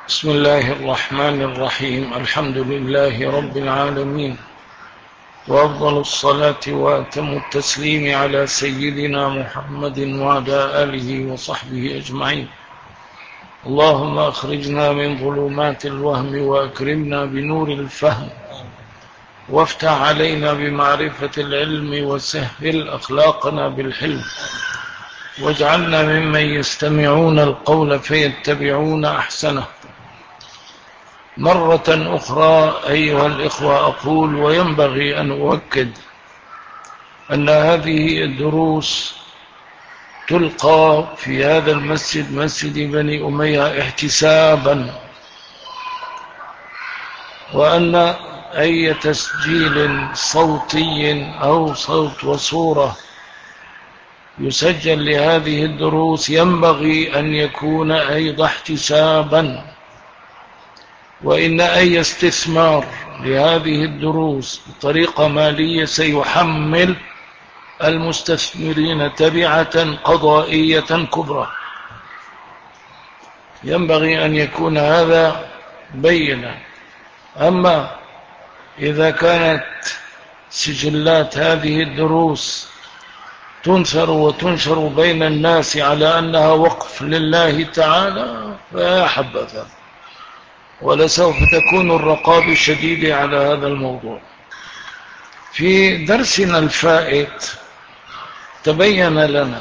بسم الله الرحمن الرحيم. الحمد لله رب العالمين، وأفضل الصلاة وأتم التسليم على سيدنا محمد وعلى آله وصحبه أجمعين. اللهم أخرجنا من ظلمات الوهم وأكرمنا بنور الفهم، وافتح علينا بمعرفة العلم، وسهل أخلاقنا بالحلم، واجعلنا ممن يستمعون القول فيتبعون أحسنه. مرة أخرى أيها الإخوة أقول وينبغي أن أؤكد أن هذه الدروس تلقى في هذا المسجد، مسجد بني أمية، احتسابا، وأن أي تسجيل صوتي أو صوت وصورة يسجل لهذه الدروس ينبغي أن يكون أيضا احتسابا، وإن أي استثمار لهذه الدروس بطريقة مالية سيحمل المستثمرين تبعة قضائية كبرى. ينبغي أن يكون هذا بينا. أما إذا كانت سجلات هذه الدروس تنثر وتنشر بين الناس على أنها وقف لله تعالى فيا حبذا، ولسوف تكون الرقابة الشديدة على هذا الموضوع. في درسنا الفائت تبين لنا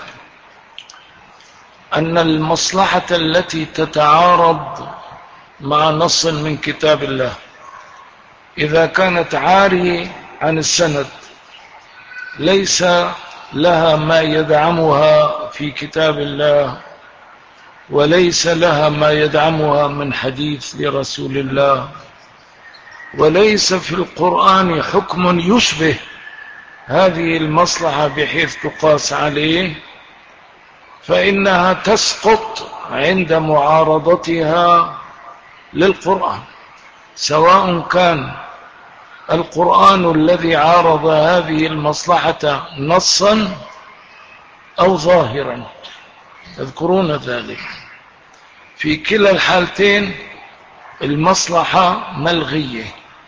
أن المصلحة التي تتعارض مع نص من كتاب الله إذا كانت عارية عن السند، ليس لها ما يدعمها في كتاب الله، وليس لها ما يدعمها من حديث لرسول الله، وليس في القرآن حكم يشبه هذه المصلحة بحيث تقاس عليه، فإنها تسقط عند معارضتها للقرآن، سواء كان القرآن الذي عارض هذه المصلحة نصا أو ظاهرا. تذكرون ذلك؟ في كلا الحالتين المصلحة ملغية،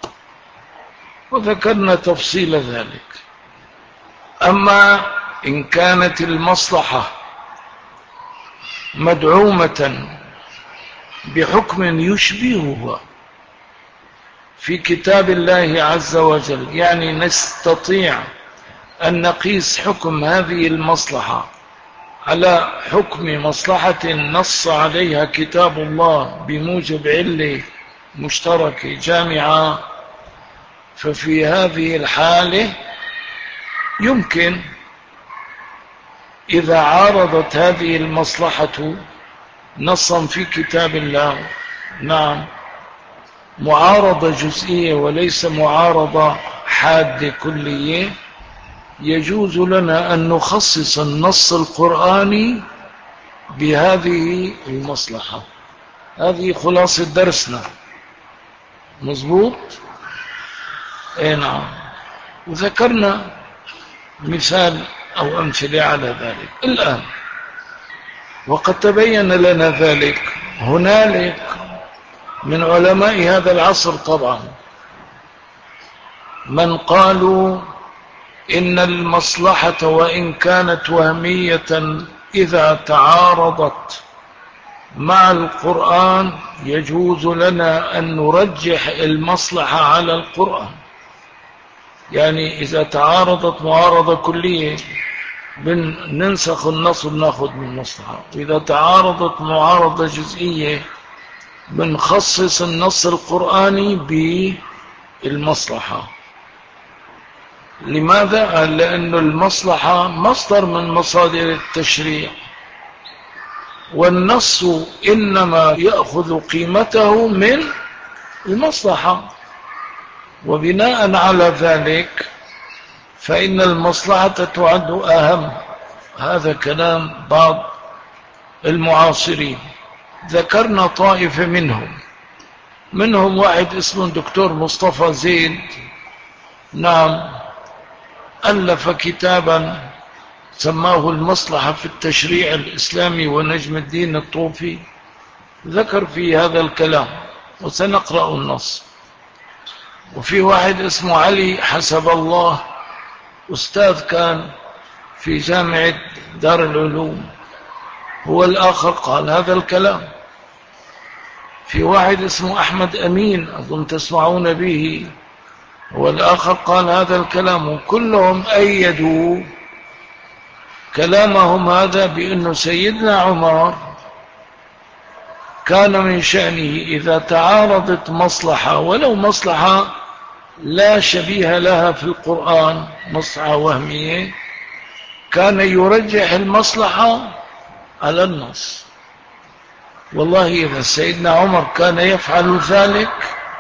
وذكرنا تفصيل ذلك. أما إن كانت المصلحة مدعومة بحكم يشبهها في كتاب الله عز وجل، يعني نستطيع أن نقيس حكم هذه المصلحة على حكم مصلحة نص عليها كتاب الله بموجب علة مشتركة جامعة، ففي هذه الحالة يمكن إذا عارضت هذه المصلحة نصا في كتاب الله، نعم، معارضة جزئية وليس معارضة حادة كلية، يجوز لنا أن نخصص النص القرآني بهذه المصلحة. هذه خلاصة درسنا، مظبوط؟ اي نعم. وذكرنا مثال أو أمثلة على ذلك الآن، وقد تبين لنا ذلك. هنالك من علماء هذا العصر طبعا من قالوا إن المصلحة وإن كانت وهمية إذا تعارضت مع القرآن يجوز لنا أن نرجح المصلحة على القرآن. يعني إذا تعارضت معارضة كلية ننسخ النص وناخذ من المصلحة، وإذا تعارضت معارضة جزئية بنخصص النص القرآني بالمصلحة. لماذا؟ لأن المصلحة مصدر من مصادر التشريع، والنص إنما يأخذ قيمته من المصلحة، وبناء على ذلك فإن المصلحة تعد أهم. هذا كلام بعض المعاصرين. ذكرنا طائفة منهم واحد اسمه دكتور مصطفى زيد، نعم، ألف كتابا سماه المصلحة في التشريع الإسلامي ونجم الدين الطوفي، ذكر في هذا الكلام، وسنقرأ النص. وفي واحد اسمه علي حسب الله، أستاذ كان في جامعة دار العلوم، هو الآخر قال هذا الكلام. في واحد اسمه أحمد أمين أظن تسمعون به، هو الآخر قال هذا الكلام، وكلهم أيدوا كلامهم هذا بأن سيدنا عمر كان من شأنه إذا تعارضت مصلحة ولو مصلحة لا شبيه لها في القرآن، مصلحة وهمية، كان يرجح المصلحة على النص. والله إذا سيدنا عمر كان يفعل ذلك،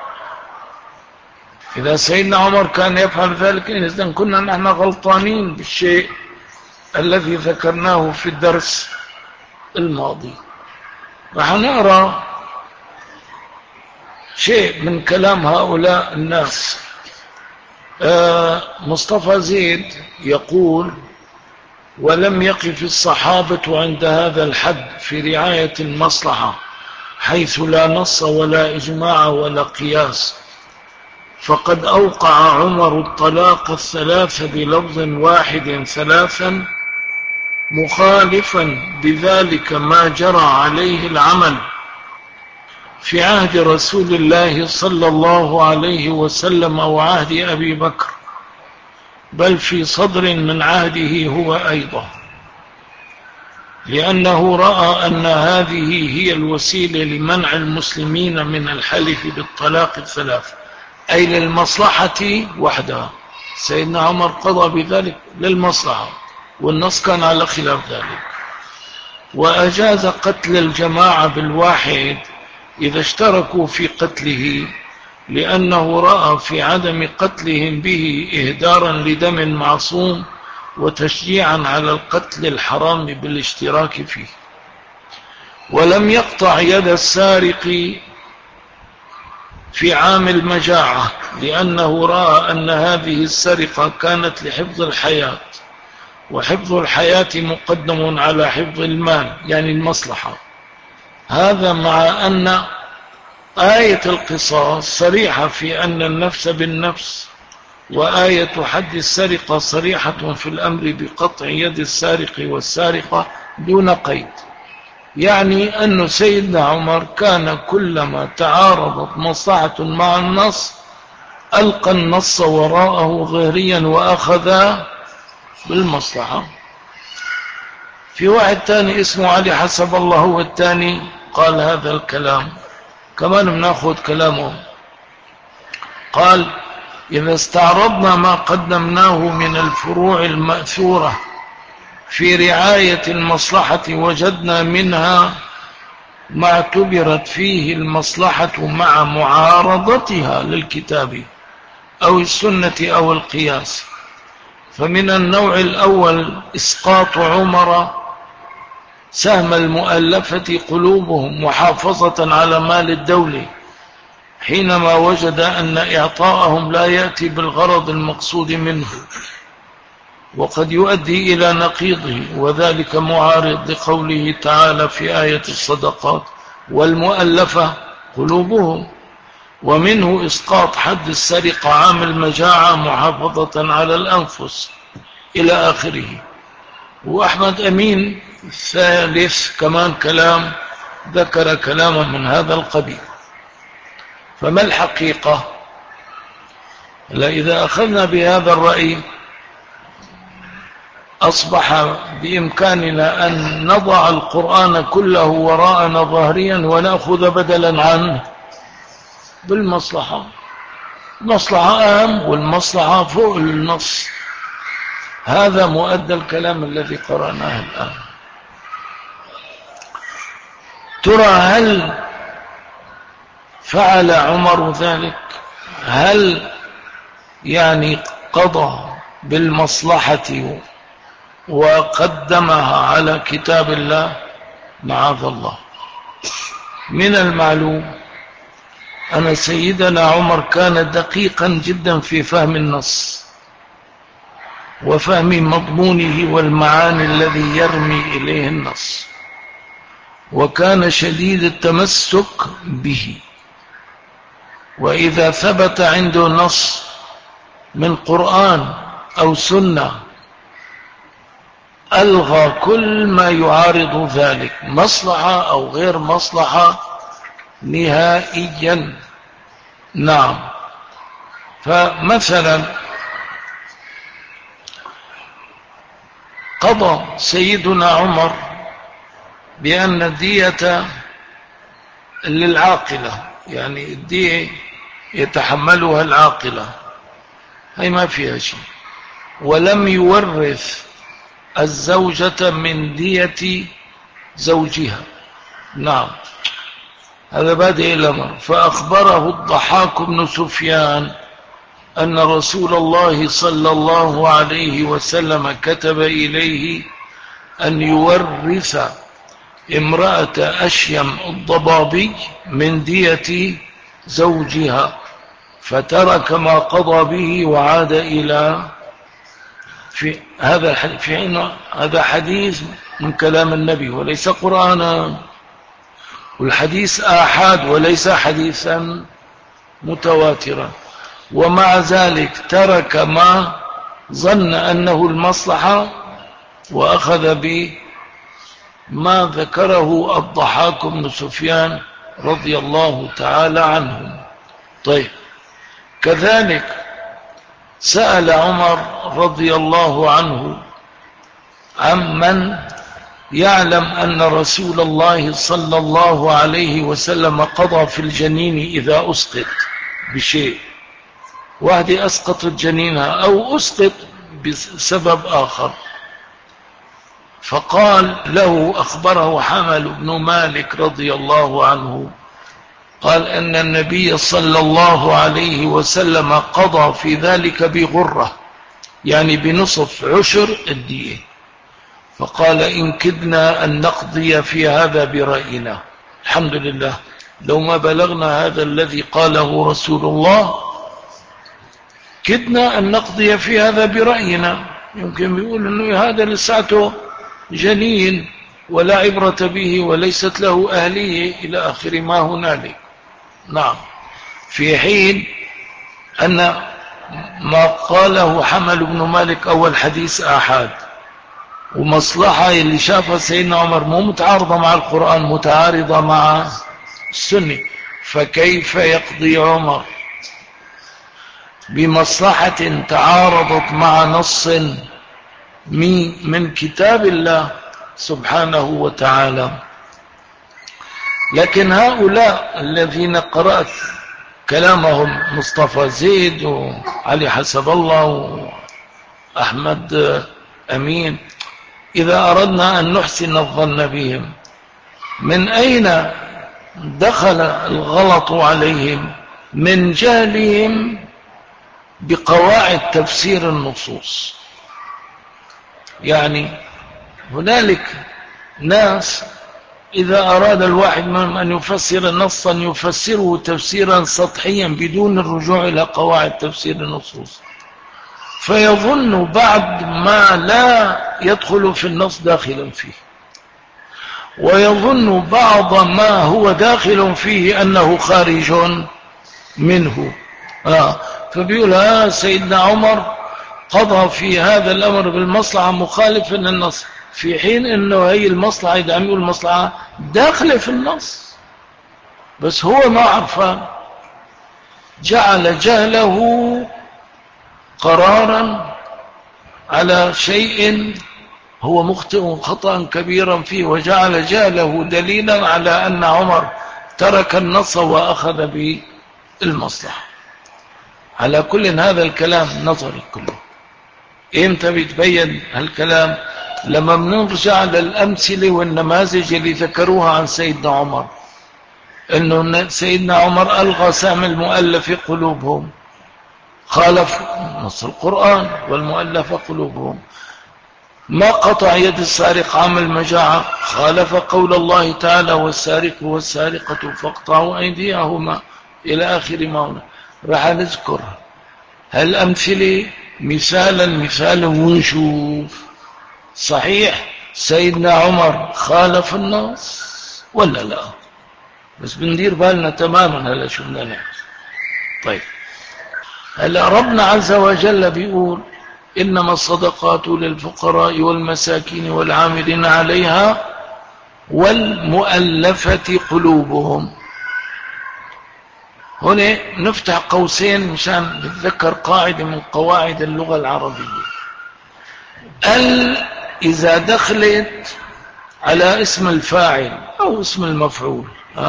إذا سيدنا عمر كان يفعل ذلك إذن كنا نحن غلطانين بالشيء الذي ذكرناه في الدرس الماضي. رح نقرأ شيء من كلام هؤلاء الناس. مصطفى زيد يقول: ولم يقف الصحابة عند هذا الحد في رعاية المصلحة، حيث لا نص ولا إجماع ولا قياس، فقد أوقع عمر الطلاق الثلاث بلفظ واحد ثلاثا، مخالفا بذلك ما جرى عليه العمل في عهد رسول الله صلى الله عليه وسلم وعهد أبي بكر، بل في صدر من عهده هو أيضا، لأنه رأى أن هذه هي الوسيلة لمنع المسلمين من الحلف بالطلاق الثلاث، أي للمصلحة وحدها. سيدنا عمر قضى بذلك للمصلحة، والنص كان على خلاف ذلك. وأجاز قتل الجماعة بالواحد إذا اشتركوا في قتله، لأنه رأى في عدم قتلهم به إهدارا لدم معصوم وتشجيعا على القتل الحرام بالاشتراك فيه. ولم يقطع يد السارق في عام المجاعة، لأنه رأى أن هذه السرقة كانت لحفظ الحياة، وحفظ الحياة مقدم على حفظ المال، يعني المصلحة. هذا مع أن آية القصاص صريحة في أن النفس بالنفس، وآية حد السرقة صريحة في الأمر بقطع يد السارق والسارقة دون قيد. يعني أن سيدنا عمر كان كلما تعارضت مصلحة مع النص ألقى النص وراءه ظهريا وأخذ بالمصلحة. في واحد تاني اسمه علي حسب الله، هو التاني قال هذا الكلام، كمان بناخذ كلامه. قال: إذا استعرضنا ما قدمناه من الفروع المأثورة في رعاية المصلحة، وجدنا منها ما اعتبرت فيه المصلحة مع معارضتها للكتاب أو السنة أو القياس. فمن النوع الأول إسقاط عمر سهم المؤلفة قلوبهم محافظة على مال الدولة، حينما وجد أن إعطاءهم لا يأتي بالغرض المقصود منه، وقد يؤدي إلى نقيضه، وذلك معارض لقوله تعالى في آية الصدقات: والمؤلفة قلوبهم. ومنه إسقاط حد السرقة عام المجاعة محافظة على الأنفس إلى آخره. وأحمد أمين الثالث كمان كلام، ذكر كلاما من هذا القبيل. فما الحقيقة؟ إذا أخذنا بهذا الرأي أصبح بإمكاننا أن نضع القرآن كله وراءنا ظهريا ونأخذ بدلا عنه بالمصلحة. المصلحة أهم، والمصلحة فوق النص. هذا مؤدى الكلام الذي قرأناه الآن. ترى هل فعل عمر ذلك؟ هل يعني قضى بالمصلحة وقدمها على كتاب الله؟ معاذ الله. من المعلوم أن سيدنا عمر كان دقيقا جدا في فهم النص وفهم مضمونه والمعاني الذي يرمي إليه النص، وكان شديد التمسك به. وإذا ثبت عنده نص من قرآن أو سنة ألغى كل ما يعارض ذلك، مصلحة أو غير مصلحة، نهائيا. نعم. فمثلا قضى سيدنا عمر بأن الدية للعاقلة، يعني الدية يتحملها العاقلة، هي ما فيها شيء، ولم يورث الزوجة من دية زوجها. نعم، هذا بادئ الأمر. فأخبره الضحاك بن سفيان أن رسول الله صلى الله عليه وسلم كتب إليه أن يورث امرأة أشيم الضبابي من دية زوجها، فترك ما قضى به وعاد إلى في هذا حديث من كلام النبي وليس قرآنا، والحديث آحاد وليس حديثا متواترا. ومع ذلك ترك ما ظن أنه المصلحة وأخذ بما ذكره الضحاك بن سفيان رضي الله تعالى عنهم. طيب، كذلك سأل عمر رضي الله عنه عمن يعلم أن رسول الله صلى الله عليه وسلم قضى في الجنين إذا أسقط بشيء، واحد أسقط جنينها أو أسقط بسبب آخر، فقال له، أخبره حمل بن مالك رضي الله عنه، قال أن النبي صلى الله عليه وسلم قضى في ذلك بغرة، يعني بنصف عشر الدية، فقال إن كدنا أن نقضي في هذا برأينا. الحمد لله، لو ما بلغنا هذا الذي قاله رسول الله كدنا أن نقضي في هذا برأينا. يمكن يقول أنه هذا لساته جنين ولا عبرة به وليست له أهلية إلى آخر ما هنالك. نعم، في حين أن ما قاله حمل بن مالك أول حديث آحاد، ومصلحة اللي شافها سيدنا عمر مو متعارضة مع القرآن، متعارضة مع السنة، فكيف يقضي عمر بمصلحة تعارضت مع نص من كتاب الله سبحانه وتعالى؟ لكن هؤلاء الذين قرأت كلامهم، مصطفى زيد وعلي حسب الله وأحمد أمين، إذا أردنا أن نحسن الظن بهم، من أين دخل الغلط عليهم؟ من جهلهم بقواعد تفسير النصوص. يعني هنالك ناس إذا أراد الواحد منهم أن يفسر نصا يفسره تفسيرا سطحيا بدون الرجوع إلى قواعد تفسير النصوص، فيظن بعد ما لا يدخل في النص داخلا فيه، ويظن بعض ما هو داخل فيه أنه خارج منه. فبيقول سيدنا عمر قضى في هذا الأمر بالمصلحة مخالفا للنص، في حين أنه هي المصلحة، إذا عم يقول المصلحة داخلة في النص بس هو ما عرفان، جعل جهله قرارا على شيء هو مخطئ خطأ كبيرا فيه، وجعل جهله دليلا على أن عمر ترك النص وأخذ بالمصلحة. على كل هذا الكلام نظري كله. إمتى بيتبين هالكلام؟ لما بنرجع للأمثلة والنماذج اللي ذكروها عن سيدنا عمر، إنه سيدنا عمر ألغى سهم المؤلف قلوبهم، خالف نص القرآن والمؤلف قلوبهم. ما قطع يد السارق عام المجاعة، خالف قول الله تعالى والسارق والسارقة فاقطعوا أيديهما إلى آخر ما هنا. راح نذكر هالأمثلة مثالا ونشوف. صحيح سيدنا عمر خالف النص ولا لا؟ بس بندير بالنا تماما هلا شو بدنا نعمل. طيب هلا ربنا عز وجل بيقول إنما الصدقات للفقراء والمساكين والعاملين عليها والمؤلفة قلوبهم. هنا نفتح قوسين مشان نتذكر قاعدة من قواعد اللغة العربية. إذا دخلت على اسم الفاعل أو اسم المفعول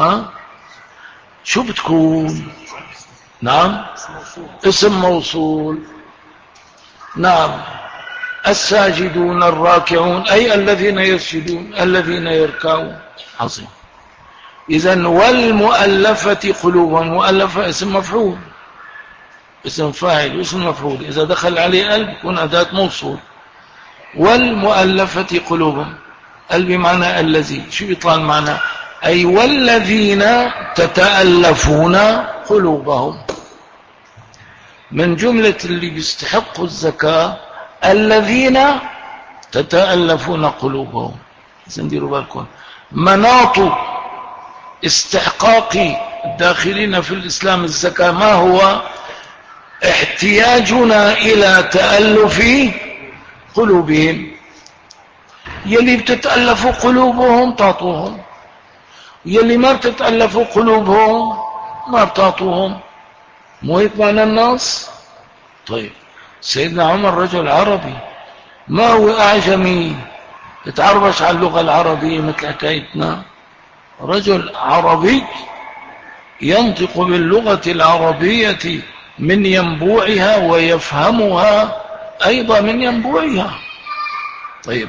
شو بتكون؟ نعم اسم موصول. نعم الساجدون الراكعون أي الذين يسجدون الذين يركعون. عظيم. إذن والمؤلفة قلوبهم. مؤلفة اسم مفعول، اسم فاعل واسم مفعول، إذا دخل عليه ال يكون أداة موصول. والمؤلفة قلوبهم، ال بمعنى الذي، شو يطلع المعنى؟ أي والذين تتألفون قلوبهم. من جملة اللي بيستحقوا الزكاة الذين تتألفون قلوبهم. نديروا بالكم مناط استحقاق الداخلين في الإسلام الزكاة ما هو؟ احتياجنا إلى تألف قلوبهم. يلي بتتألف قلوبهم تعطوهم، يلي ما بتتألف قلوبهم ما بتعطوهم. مو هيك معنى النص؟ طيب سيدنا عمر رجل عربي، ما هو أعجمي يتعربش على اللغة العربية مثل حكايتنا. رجل عربي ينطق باللغة العربية من ينبوعها ويفهمها أيضا من ينبوعها. طيب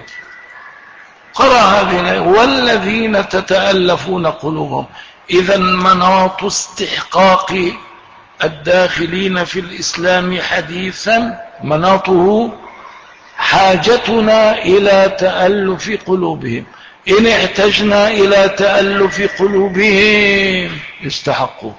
قرأ هذه والذين تتألفون قلوبهم. إذا مناط استحقاق الداخلين في الإسلام حديثا مناطه حاجتنا إلى تألف قلوبهم. إن احتجنا إلى تألف قلوبهم استحقوا،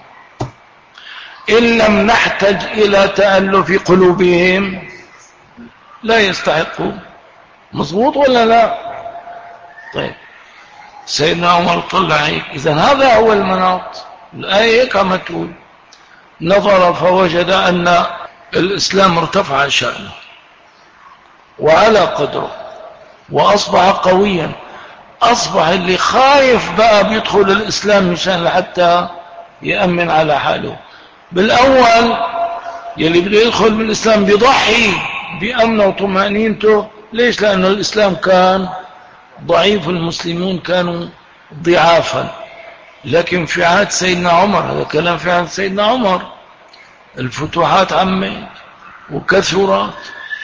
إن لم نحتج إلى تألف قلوبهم لا يستحقوا. مظبوط ولا لا؟ طيب سيدنا عمر طلع هيك. إذن هذا هو المناط. الآية هيك عم تقول نظر فوجد أن الإسلام ارتفع شأنه وعلى قدره وأصبح قويا. أصبح اللي خايف بقى بيدخل الإسلام مشان لحتى يأمن على حاله. بالأول يلي بده يدخل بالإسلام بيضحي بأمنه وطمأنينته. ليش؟ لأنه الإسلام كان ضعيف، المسلمون كانوا ضعافا. لكن في عهد سيدنا عمر، هذا كلام في عهد سيدنا عمر، الفتوحات عمت وكثرت،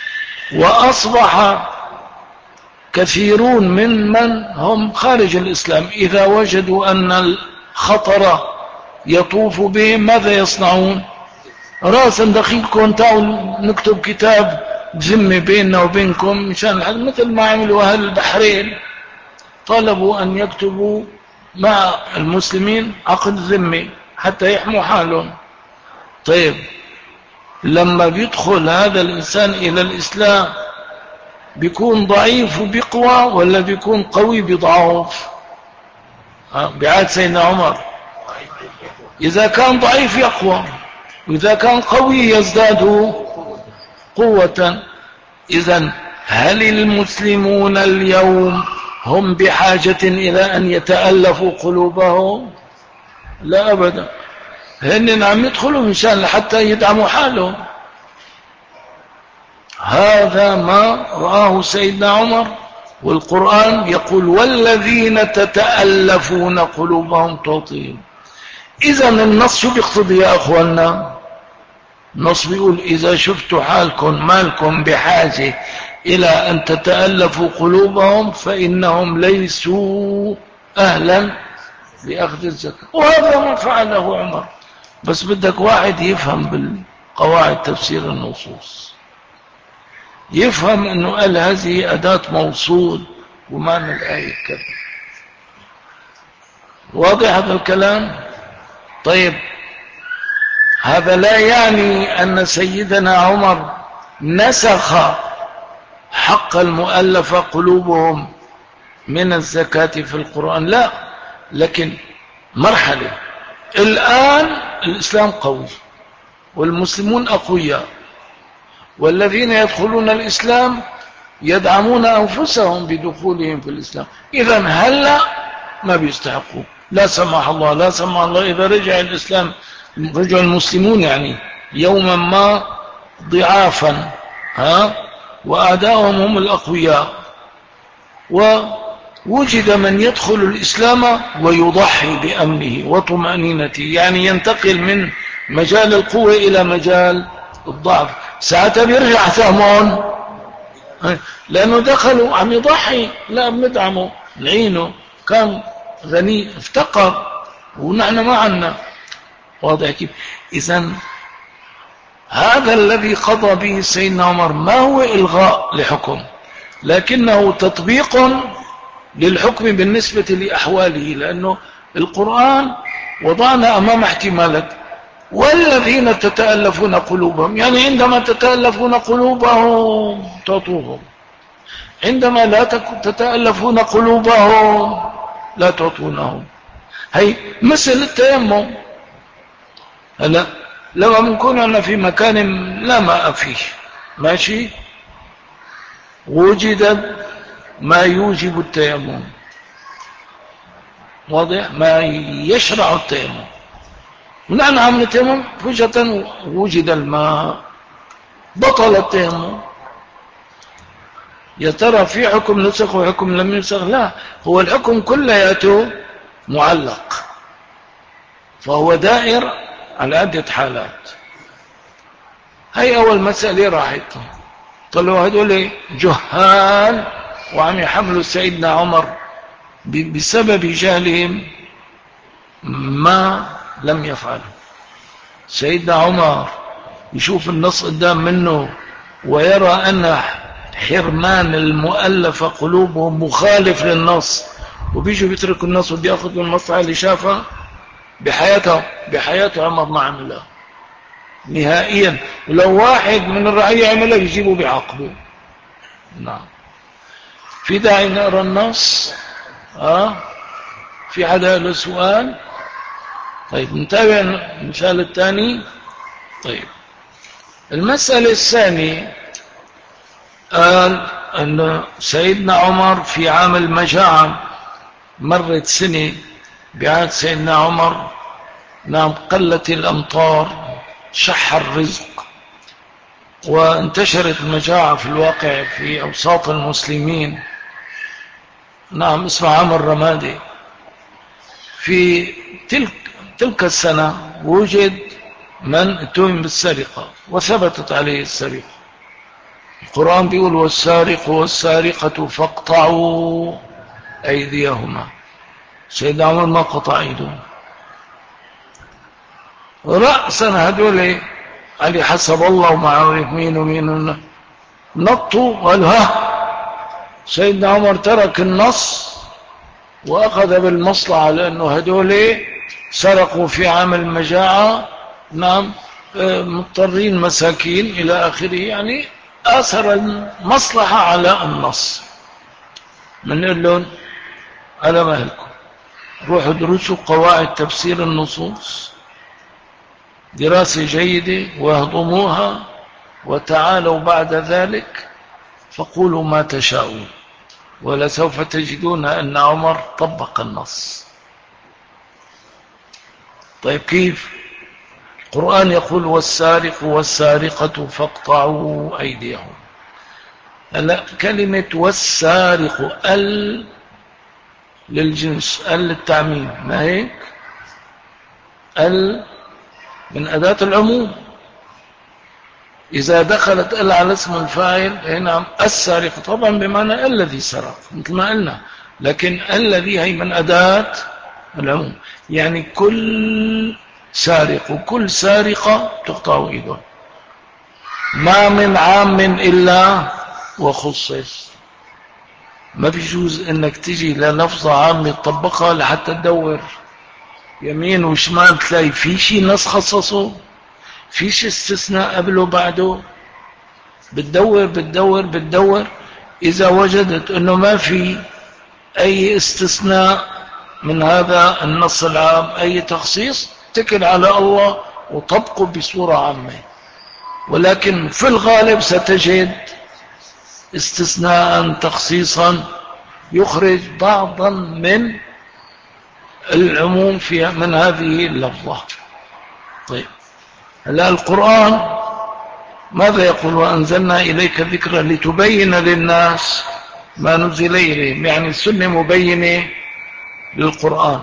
وأصبح كثيرون من هم خارج الإسلام إذا وجدوا أن الخطر يطوف بهم ماذا يصنعون؟ راسا دقيقكم تعالوا نكتب كتاب ذمة بيننا وبينكم مشان مثل ما عملوا أهل البحرين، طلبوا أن يكتبوا مع المسلمين عقد ذمة حتى يحموا حالهم. طيب لما بيدخل هذا الإنسان إلى الإسلام بيكون ضعيف وبيقوى ولا بيكون قوي بضعف؟ بعهد سيدنا عمر إذا كان ضعيف يقوى، وإذا كان قوي يزداد قوة. إذن هل المسلمون اليوم هم بحاجة إلى أن يتألفوا قلوبهم؟ لا أبدا. هن عم يدخلوا مشان حتى يدعموا حالهم. هذا ما رآه سيدنا عمر، والقرآن يقول والذين تتألفون قلوبهم تعطيهم. إذن النص شو بيقتضي يا أخوانا؟ النص بيقول إذا شفتوا حالكم مالكم بحاجة إلى أن تتألفوا قلوبهم فإنهم ليسوا أهلا لأخذ الزكاة. وهذا ما فعله عمر. بس بدك واحد يفهم بالقواعد تفسير النصوص، يفهم أنه قال هذه أداة موصول ومعنى الآية كذا. واضح هذا الكلام؟ طيب هذا لا يعني أن سيدنا عمر نسخ حق المؤلف قلوبهم من الزكاة في القرآن، لا، لكن مرحلة. الآن الإسلام قوي والمسلمون أقوياء، والذين يدخلون الإسلام يدعمون أنفسهم بدخولهم في الإسلام. إذن هلأ ما بيستحقوا، لا سمح الله، لا سمح الله إذا رجع الإسلام، رجع المسلمون يعني يوما ما ضعافا، وأعداؤهم هم الأقوياء، ووجد من يدخل الإسلام ويضحي بأمنه وطمأنينته، يعني ينتقل من مجال القوة إلى مجال الضعف، ساعتها بيرجع ثامون، لأنه دخلوا عم يضحي، لا بندعمه نعينه، كان غني افتقر ونحن ما عنا. واضح كيف؟ إذن هذا الذي قضى به سيدنا عمر ما هو إلغاء لحكم، لكنه تطبيق للحكم بالنسبة لأحواله، لأنه القرآن وضعنا أمام احتمالات. والذين تتألفون قلوبهم، يعني عندما تتألفون قلوبهم تعطوهم، عندما لا تتألفون قلوبهم لا تعطونهم. هي مثل التيمم. هلا لما بنكون أنا في مكان لا ماء فيه، ماشي، وجد ما يوجب التيمم، واضح، ما يشرع التيمم، ونحن عم نتيمم، فجأة وجد الماء، بطل التيمم. يا ترى في حكم نسخ وحكم لم ينسخ؟ لا، هو الحكم كلياته معلق، فهو دائر على عدة حالات. هي أول مسألة راحت، طلعوا هدول جهال وعم يحملوا سيدنا عمر بسبب جهلهم ما لم يفعله. سيدنا عمر يشوف النص قدام منه ويرى أن حرمان المؤلفة قلوبهم مخالف للنص، وبيجوا بيتركوا النص ودي ياخذوا المصلحة اللي شافها. بحياته عمر ما عملها نهائيا، ولو واحد من الرعية عملها يجيبوا بعقبه. نعم. في داعي نقرأ النص؟ في حدا له سؤال؟ طيب نتابع المثال الثاني. طيب المسألة الثانية، قال أن سيدنا عمر في عام المجاعة، مرت سنة بعهد سيدنا عمر، نعم، قلت الأمطار، شح الرزق، وانتشرت المجاعة في الواقع في أوساط المسلمين. نعم، اسمه عام الرمادي. في تلك السنة وجد من اتهم بالسرقة وثبتت عليه السرقة. القرآن بيقول والسارق والسارقة فاقطعوا أيديهما. سيدنا عمر ما قطع أيديهم، رأسا هدول علي حسب الله وما عرف مين ومين، نطوا وقالوا سيدنا عمر ترك النص وأخذ بالمصلحة، لأنه هدول سرقوا في عام المجاعة، نعم، مضطرين مساكين إلى آخره، يعني آثر المصلحة على النص. من لهم على مهلكم، روحوا درسوا قواعد تفسير النصوص دراسة جيدة واهضموها، وتعالوا بعد ذلك فقولوا ما تشاءون، ولسوف تجدون أن عمر طبق النص. طيب كيف؟ القرآن يقول والسارق والسارقة فاقطعوا أيديهم. هلا كلمة والسارق للجنس، للتعميم، ما هيك؟ من أداة العموم، إذا دخلت على اسم الفاعل، نعم، السارق طبعا بمعنى الذي سرق مثل ما قلنا، لكن الذي هي من أداة العموم، يعني كل سارق وكل سارقة تقطع إيده، ما من عام إلا وخصص. ما في جوز انك تجي للفظة عامة تطبقها لحتى تدور يمين وشمال تلاقي في شيء نص خصصه، في شيء استثناء قبله بعده، بتدور إذا وجدت أنه ما في أي استثناء من هذا النص العام أي تخصيص اتكل على الله وطبقه بصورة عامة. ولكن في الغالب ستجد استثناء تخصيصا يخرج بعضا من العموم في من هذه اللفظة. طيب هلا القرآن ماذا يقول؟ وأنزلنا إليك ذكرا لتبين للناس ما نزل إليهم، يعني السنة مبينة للقرآن.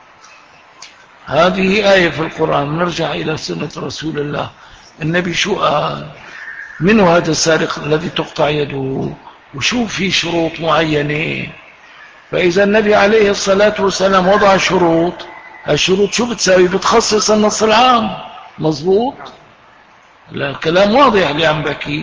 هذه آية في القرآن. نرجع إلى سنة رسول الله. النبي شو قال؟ من هذا السارق الذي تقطع يده؟ وشو في شروط معينة؟ فإذا النبي عليه الصلاة والسلام وضع شروط، الشروط شو بتساوي؟ بتخصص النص العام. مظبوط؟ لا الكلام واضح اللي عم بحكي.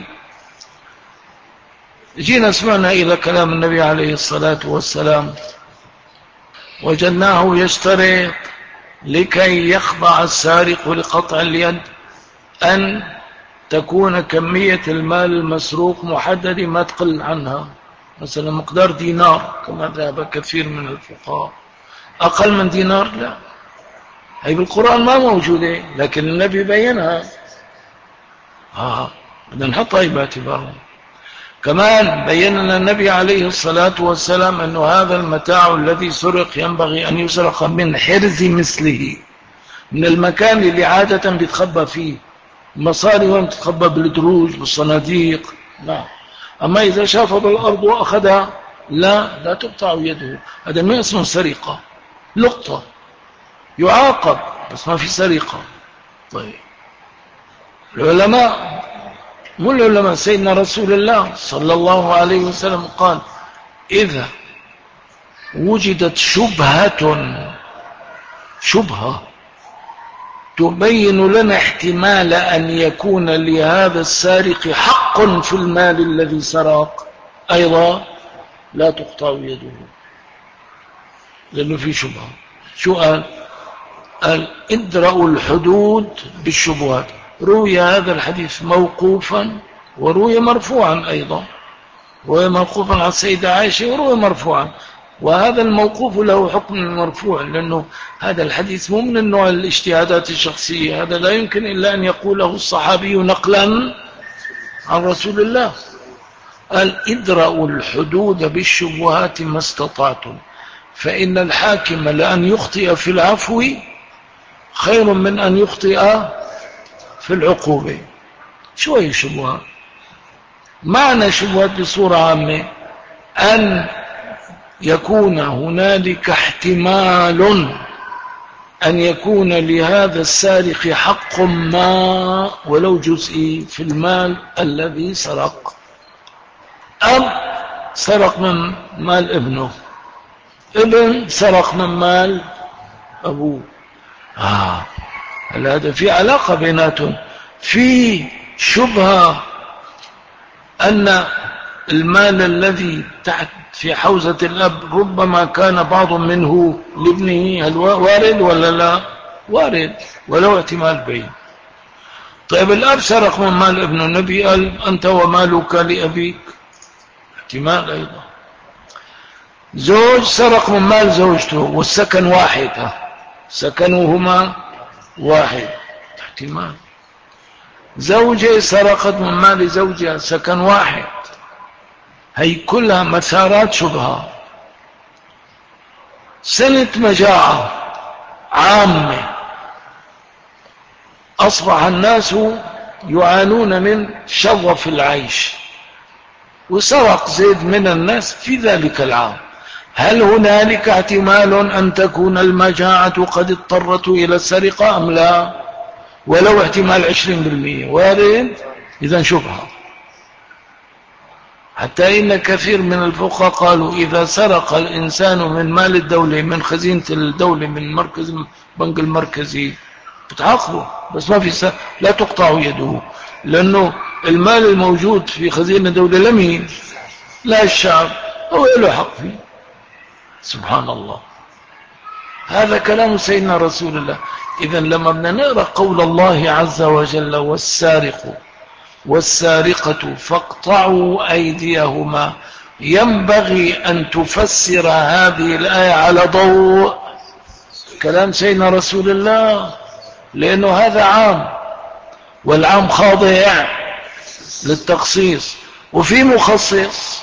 جينا سمعنا إلى كلام النبي عليه الصلاة والسلام، وجدناه يشترط لكي يخضع السارق لقطع اليد أن تكون كمية المال المسروق محددة ما تقل عنها، مثلا مقدار دينار كما ذهب كثير من الفقهاء. أقل من دينار لا، هي بالقرآن ما موجودة لكن النبي بينها. بدنا نحطها باعتبارنا. كمان بين لنا النبي عليه الصلاة والسلام أن هذا المتاع الذي سرق ينبغي أن يسرق من حرز مثله، من المكان اللي عادة بيتخبى فيه. المصاري وين بتتخبى؟ بالدروج بالصناديق. لا، أما إذا شافه بالأرض وأخذها لا تقطع يده. هذا ما اسمه سرقة، لقطة، يعاقب بس ما في سرقة. طيب العلماء، مو العلماء، سيدنا رسول الله صلى الله عليه وسلم قال إذا وجدت شبهة تبين لنا احتمال أن يكون لهذا السارق حق في المال الذي سرق، أيضا لا تقطع يده لأنه في شبهة. شو قال؟ ادرأوا الحدود بالشبهات. روي هذا الحديث موقوفا وروي مرفوعا أيضا، روي موقوفا عن السيدة عائشة وروي مرفوعا. وهذا الموقوف له حكم المرفوع، لأنه هذا الحديث مو من النوع الاجتهادات الشخصية، هذا لا يمكن إلا أن يقوله الصحابي نقلا عن رسول الله. قال ادرأوا الحدود بالشبهات ما استطعتم، فإن الحاكم لأن يخطئ في العفو خير من أن يخطئ في العقوبة. شو هي الشبهات؟ معنى شبهات بصورة عامة أن يكون هنالك احتمال أن يكون لهذا السارق حق ما ولو جزئي في المال الذي سرق. أب سرق من مال ابنه، ابن سرق من مال أبوه. هذا في علاقة بيناتهم، في شبهة أن المال الذي تحت في حوزة الأب ربما كان بعض منه لابنه. هل وارد ولا لا؟ وارد، ولو احتمال بعيد. طيب الأب سرق من مال ابنه، النبي قال أنت ومالك لأبيك، احتمال أيضا. زوج سرق من مال زوجته والسكن واحد، سكنهما واحد، احتمال. زوجة سرقت من مال زوجها، سكن واحد. هي كلها مسارات شبهة. سنة مجاعة عامة أصبح الناس يعانون من شظف العيش، وسرق زيد من الناس في ذلك العام. هل هنالك احتمال أن تكون المجاعة قد اضطرت إلى السرقة أم لا؟ ولو احتمال 20% وارد. إذن شبهة. حتى إن كثير من الفقهاء قالوا إذا سرق الإنسان من مال الدولة، من خزينة الدولة، من مركز البنك المركزي، بتعاقبه بس ما في لا تقطع يده، لأنه المال الموجود في خزينة الدولة لمين؟ لا الشعب، هو له حق فيه. سبحان الله. هذا كلام سيدنا رسول الله. إذن لما بدنا نقرأ قول الله عز وجل والسارق والسارقة فاقطعوا أيديهما، ينبغي أن تفسر هذه الآية على ضوء كلام سيدنا رسول الله، لأنه هذا عام، والعام خاضع للتخصيص، وفي مخصص.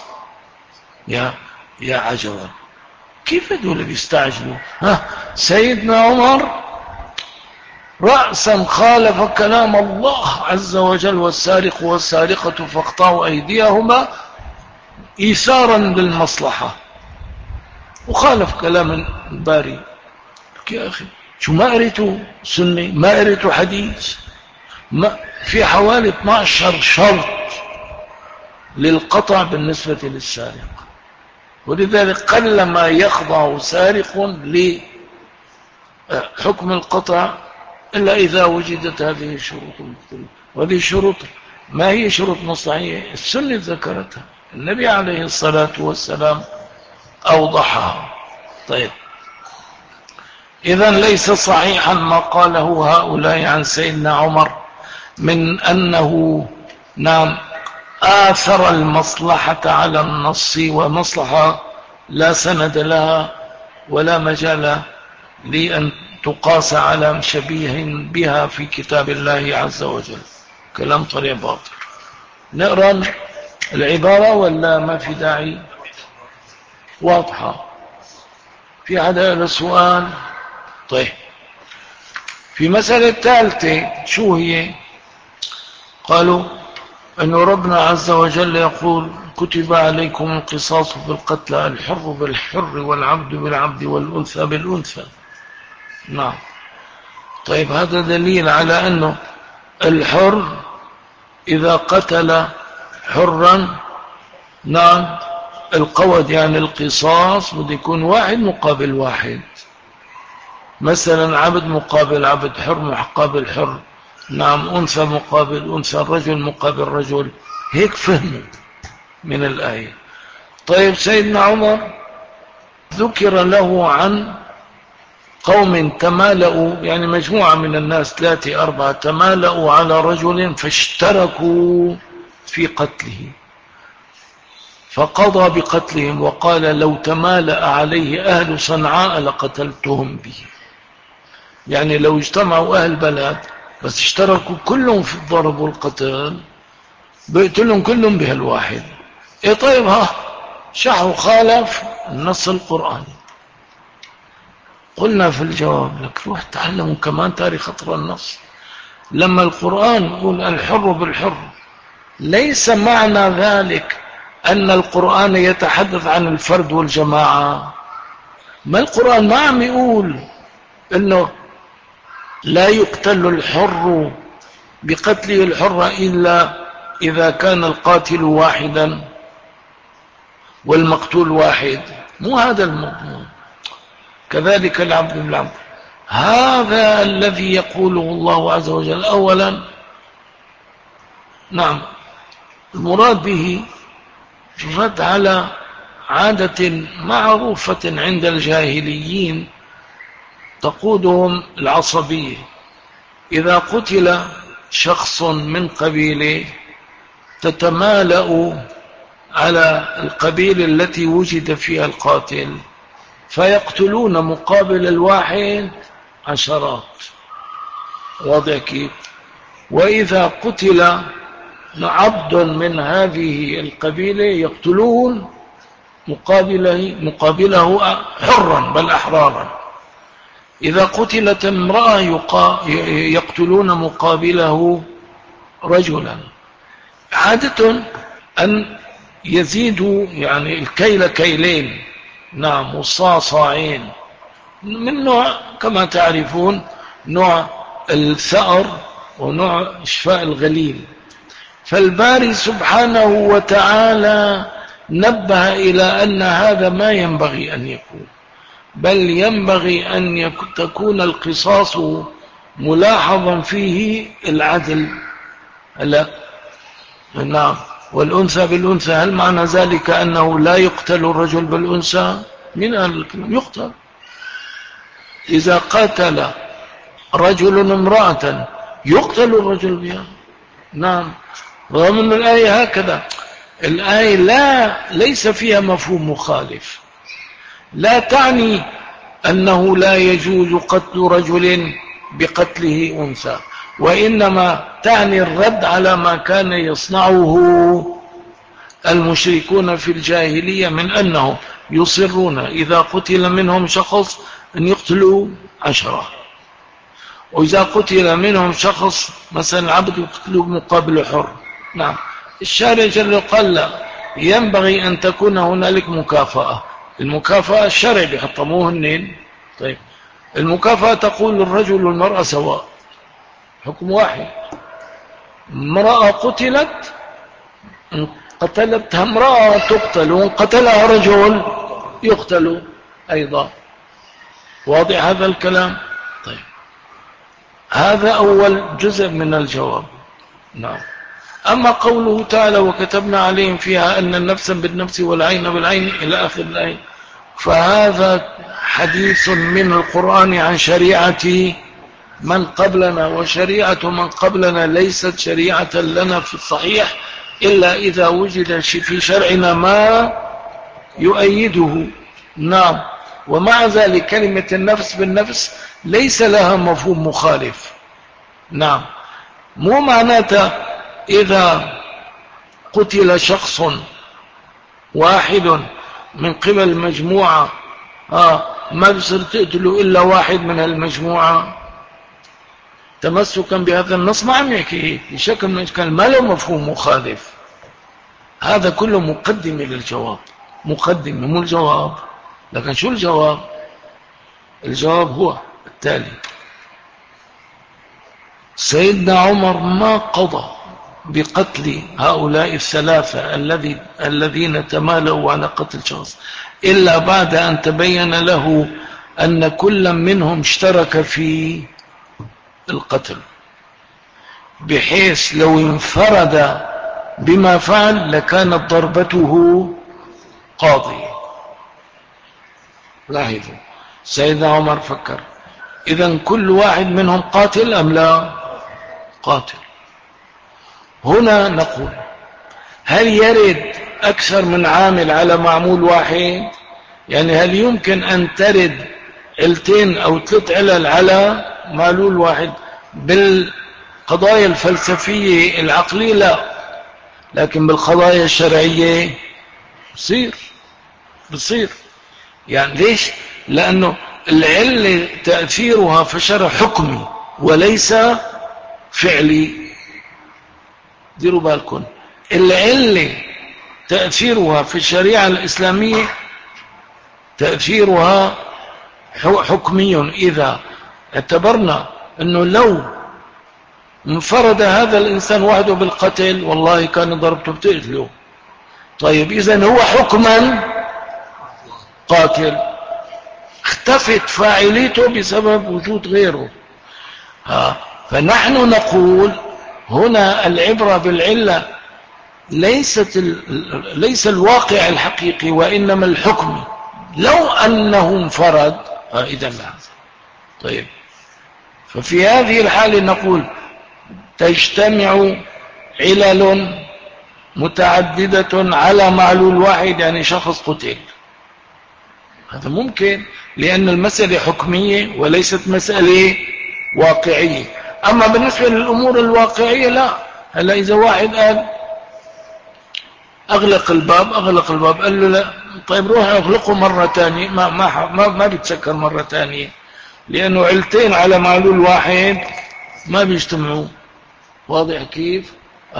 يا عجبا، كيف دول بيستعجلوا؟ سيدنا عمر رأسا خالف كلام الله عز وجل: والسارق والسارقة فاقطعوا أيديهما، إيثارا للمصلحة، وخالف كلام الباري. يا أخي شو ما قريتوا سنة، ما قريتوا حديث؟ ما في حوالي 12 شرط للقطع بالنسبة للسارق، ولذلك قلما يخضع سارق لحكم القطع إلا إذا وجدت هذه الشروط المختلفة. وهذه شروط ما هي شروط مصلحية، السنة ذكرتها، النبي عليه الصلاة والسلام أوضحها. طيب، إذن ليس صحيحا ما قاله هؤلاء عن سيدنا عمر من أنه نعم آثر المصلحة على النص، ومصلحة لا سند لها ولا مجال لأن تقاس على شبيه بها في كتاب الله عز وجل. كلام طريق باطل. نقرأ العبارة ولا ما في داعي؟ واضحة. في عدا السؤال؟ طيب، في مسألة ثالثة شو هي؟ قالوا أن ربنا عز وجل يقول: كتب عليكم القصاص في القتلى، الحر بالحر والعبد بالعبد والأنثى بالأنثى. نعم. طيب، هذا دليل على أنه الحر إذا قتل حرا، نعم، القود يعني القصاص بده يكون واحد مقابل واحد، مثلا عبد مقابل عبد، حر مقابل حر، نعم، أنثى مقابل أنثى، رجل مقابل رجل. هيك فهموا من الآية. طيب، سيدنا عمر ذكر له عن قوم تمالؤوا، يعني مجموعة من الناس 3 4 تمالؤوا على رجل فاشتركوا في قتله، فقضى بقتلهم وقال: لو تمالأ عليه أهل صنعاء لقتلتهم به. يعني لو اجتمعوا أهل بلد بس اشتركوا كلهم في الضرب والقتل، بيقتلهم كلهم بهالواحد. ايه طيب، شحو خالف النص القرآني. قلنا في الجواب لك: روح تعلموا كمان تاريخ خطر النص. لما القرآن يقول الحر بالحر، ليس معنى ذلك أن القرآن يتحدث عن الفرد والجماعة. ما القرآن ما عم يقول إنه لا يقتل الحر بقتله الحر إلا إذا كان القاتل واحدا والمقتول واحد. مو هذا الموضوع. كذلك العبد بالعبد. هذا الذي يقوله الله عز وجل. أولا، نعم، المراد به رد على عادة معروفة عند الجاهليين تقودهم العصبية. إذا قتل شخص من قبيله تتمالأ على القبيلة التي وجد فيها القاتل، فيقتلون مقابل الواحد عشرات. واضح كيف؟ وإذا قتل عبد من هذه القبيلة يقتلون مقابله حرا بل أحرارا. إذا قتلت امرأة يقتلون مقابله رجلا. عادة أن يزيدوا يعني الكيل كيلين، نعم، والصاع صاعين، من نوع كما تعرفون نوع الثأر ونوع شفاء الغليل. فالباري سبحانه وتعالى نبه إلى أن هذا ما ينبغي أن يكون، بل ينبغي أن تكون القصاص ملاحظا فيه العدل. لا، نعم، والأنثى بالأنثى. هل معنى ذلك أنه لا يقتل الرجل بالأنثى؟ من أهل الكلام يقتل. إذا قتل رجل امرأة يقتل الرجل بها. نعم، رغم أن الآية هكذا. الآية ليس فيها مفهوم مخالف، لا تعني أنه لا يجوز قتل رجل بقتله أنثى، وإنما تعني الرد على ما كان يصنعه المشركون في الجاهلية من أنهم يصرون إذا قتل منهم شخص أن يقتلوا 10، وإذا قتل منهم شخص مثلا عبد يقتلوا مقابل حر. نعم، الشارع جل قال لا، ينبغي أن تكون هنالك مكافأة. المكافأة الشرع بيحطموه النين. طيب، المكافأة تقول الرجل والمرأة سواء، حكم واحد. امرأة قتلت، إن قتلتها امرأة تقتل، وإن قتلها رجل يقتل أيضا. واضح هذا الكلام؟ طيب، هذا أول جزء من الجواب. نعم. أما قوله تعالى وكتبنا عليهم فيها أن النفس بالنفس والعين بالعين إلى آخر الآية، فهذا حديث من القرآن عن شريعة من قبلنا، وشريعة من قبلنا ليست شريعة لنا في الصحيح إلا إذا وجد في شرعنا ما يؤيده. نعم. ومع ذلك كلمة النفس بالنفس ليس لها مفهوم مخالف. نعم، مو معناته إذا قتل شخص واحد من قبل مجموعة ما بصير تقتلوا إلا واحد من المجموعة. تمسكا بهذا النص ما عم يحكي بشكل من كان ما له مفهوم مخالف. هذا كله مقدمة للجواب، مقدمة مو الجواب. لكن شو الجواب؟ الجواب هو التالي: سيدنا عمر ما قضى بقتل هؤلاء الثلاثة الذين تمالوا على قتل شخص إلا بعد أن تبين له أن كل منهم اشترك في القتل، بحيث لو انفرد بما فعل لكانت ضربته قاضية. لاحظوا، سيدنا عمر فكر إذن كل واحد منهم قاتل أم لا؟ قاتل. هنا نقول هل يرد أكثر من عامل على معمول واحد؟ يعني هل يمكن أن ترد علتين أو 3 علل على معلول واحد؟ بالقضايا الفلسفية العقلية لا، لكن بالقضايا الشرعية بصير. يعني ليش؟ لأنه العلة تأثيرها في الشرع حكمي وليس فعلي. ديروا بالكم، العلة تأثيرها في الشريعة الإسلامية تأثيرها حكمي. إذا اعتبرنا أنه لو انفرد هذا الإنسان وحده بالقتل والله كان ضربته بتقتله، طيب إذن هو حكما قاتل، اختفت فاعليته بسبب وجود غيره. فنحن نقول هنا العبرة بالعلة ليس الواقع الحقيقي وإنما الحكم. لو أنه انفرد إذا لا. طيب، ففي هذه الحالة نقول تجتمع علل متعددة على معلول واحد، يعني شخص قتل. هذا ممكن لأن المسألة حكمية وليست مسألة واقعية. أما بالنسبة للأمور الواقعية لا. هلا إذا واحد قال أغلق الباب قال له لا، طيب روح أغلقه مرة تانية، ما بيتسكر مرة تانية، لأنه علتين على معلول واحد ما بيجتمعوا. واضح كيف؟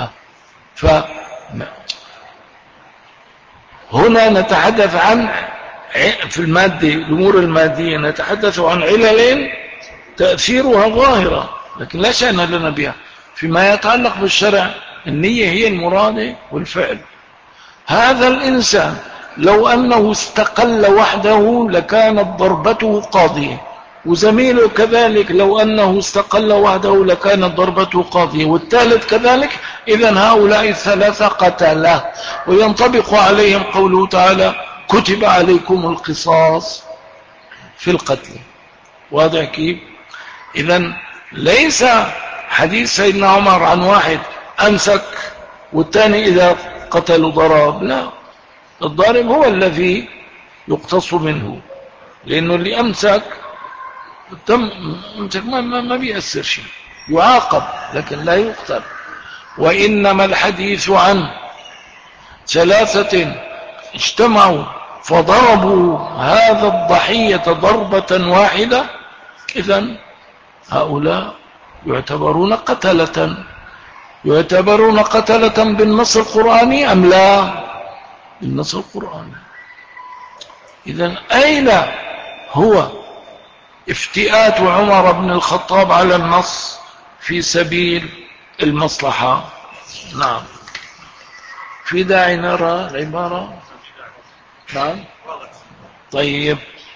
هنا نتحدث عن في المادة، الأمور المادية نتحدث عن علل تأثيرها ظاهرة لكن لا شأن لنا بها. فيما يتعلق بالشرع النية هي المراد والفعل. هذا الإنسان لو أنه استقل وحده لكانت ضربته قاضية، وزميله كذلك لو أنه استقل وحده لكانت ضربته قاضية، والثالث كذلك. إذن هؤلاء الثلاثة قتله وينطبق عليهم قوله تعالى كتب عليكم القصاص في القتل. واضح كيف؟ إذن ليس حديث سيدنا عمر عن واحد أمسك والثاني إذا قتل ضرب، لا، الضارب هو الذي يقتص منه، لأنه اللي أمسك ما بيأثر شيء، يعاقب لكن لا يقتل. وإنما الحديث عن 3 اجتمعوا فضربوا هذا الضحية ضربة واحدة، إذن هؤلاء يعتبرون قتلة بالنص القرآني أم لا؟ بالنص القرآني. إذن أين هو افتئات عمر بن الخطاب على النص في سبيل المصلحة؟ نعم، في داعي نرى العبارة. نعم، طيب،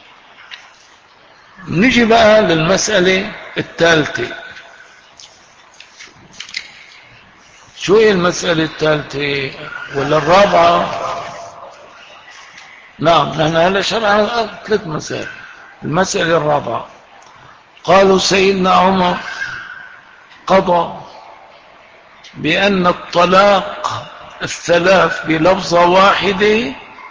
نجي بقى للمسألة الثالثة. شو هي المسألة الثالثة ولا الرابعة؟ نعم، نحن هلا شرعنا 3 مسائل. المسألة الرابعة، قالوا سيدنا عمر قضى بأن الطلاق 3 بلفظة واحدة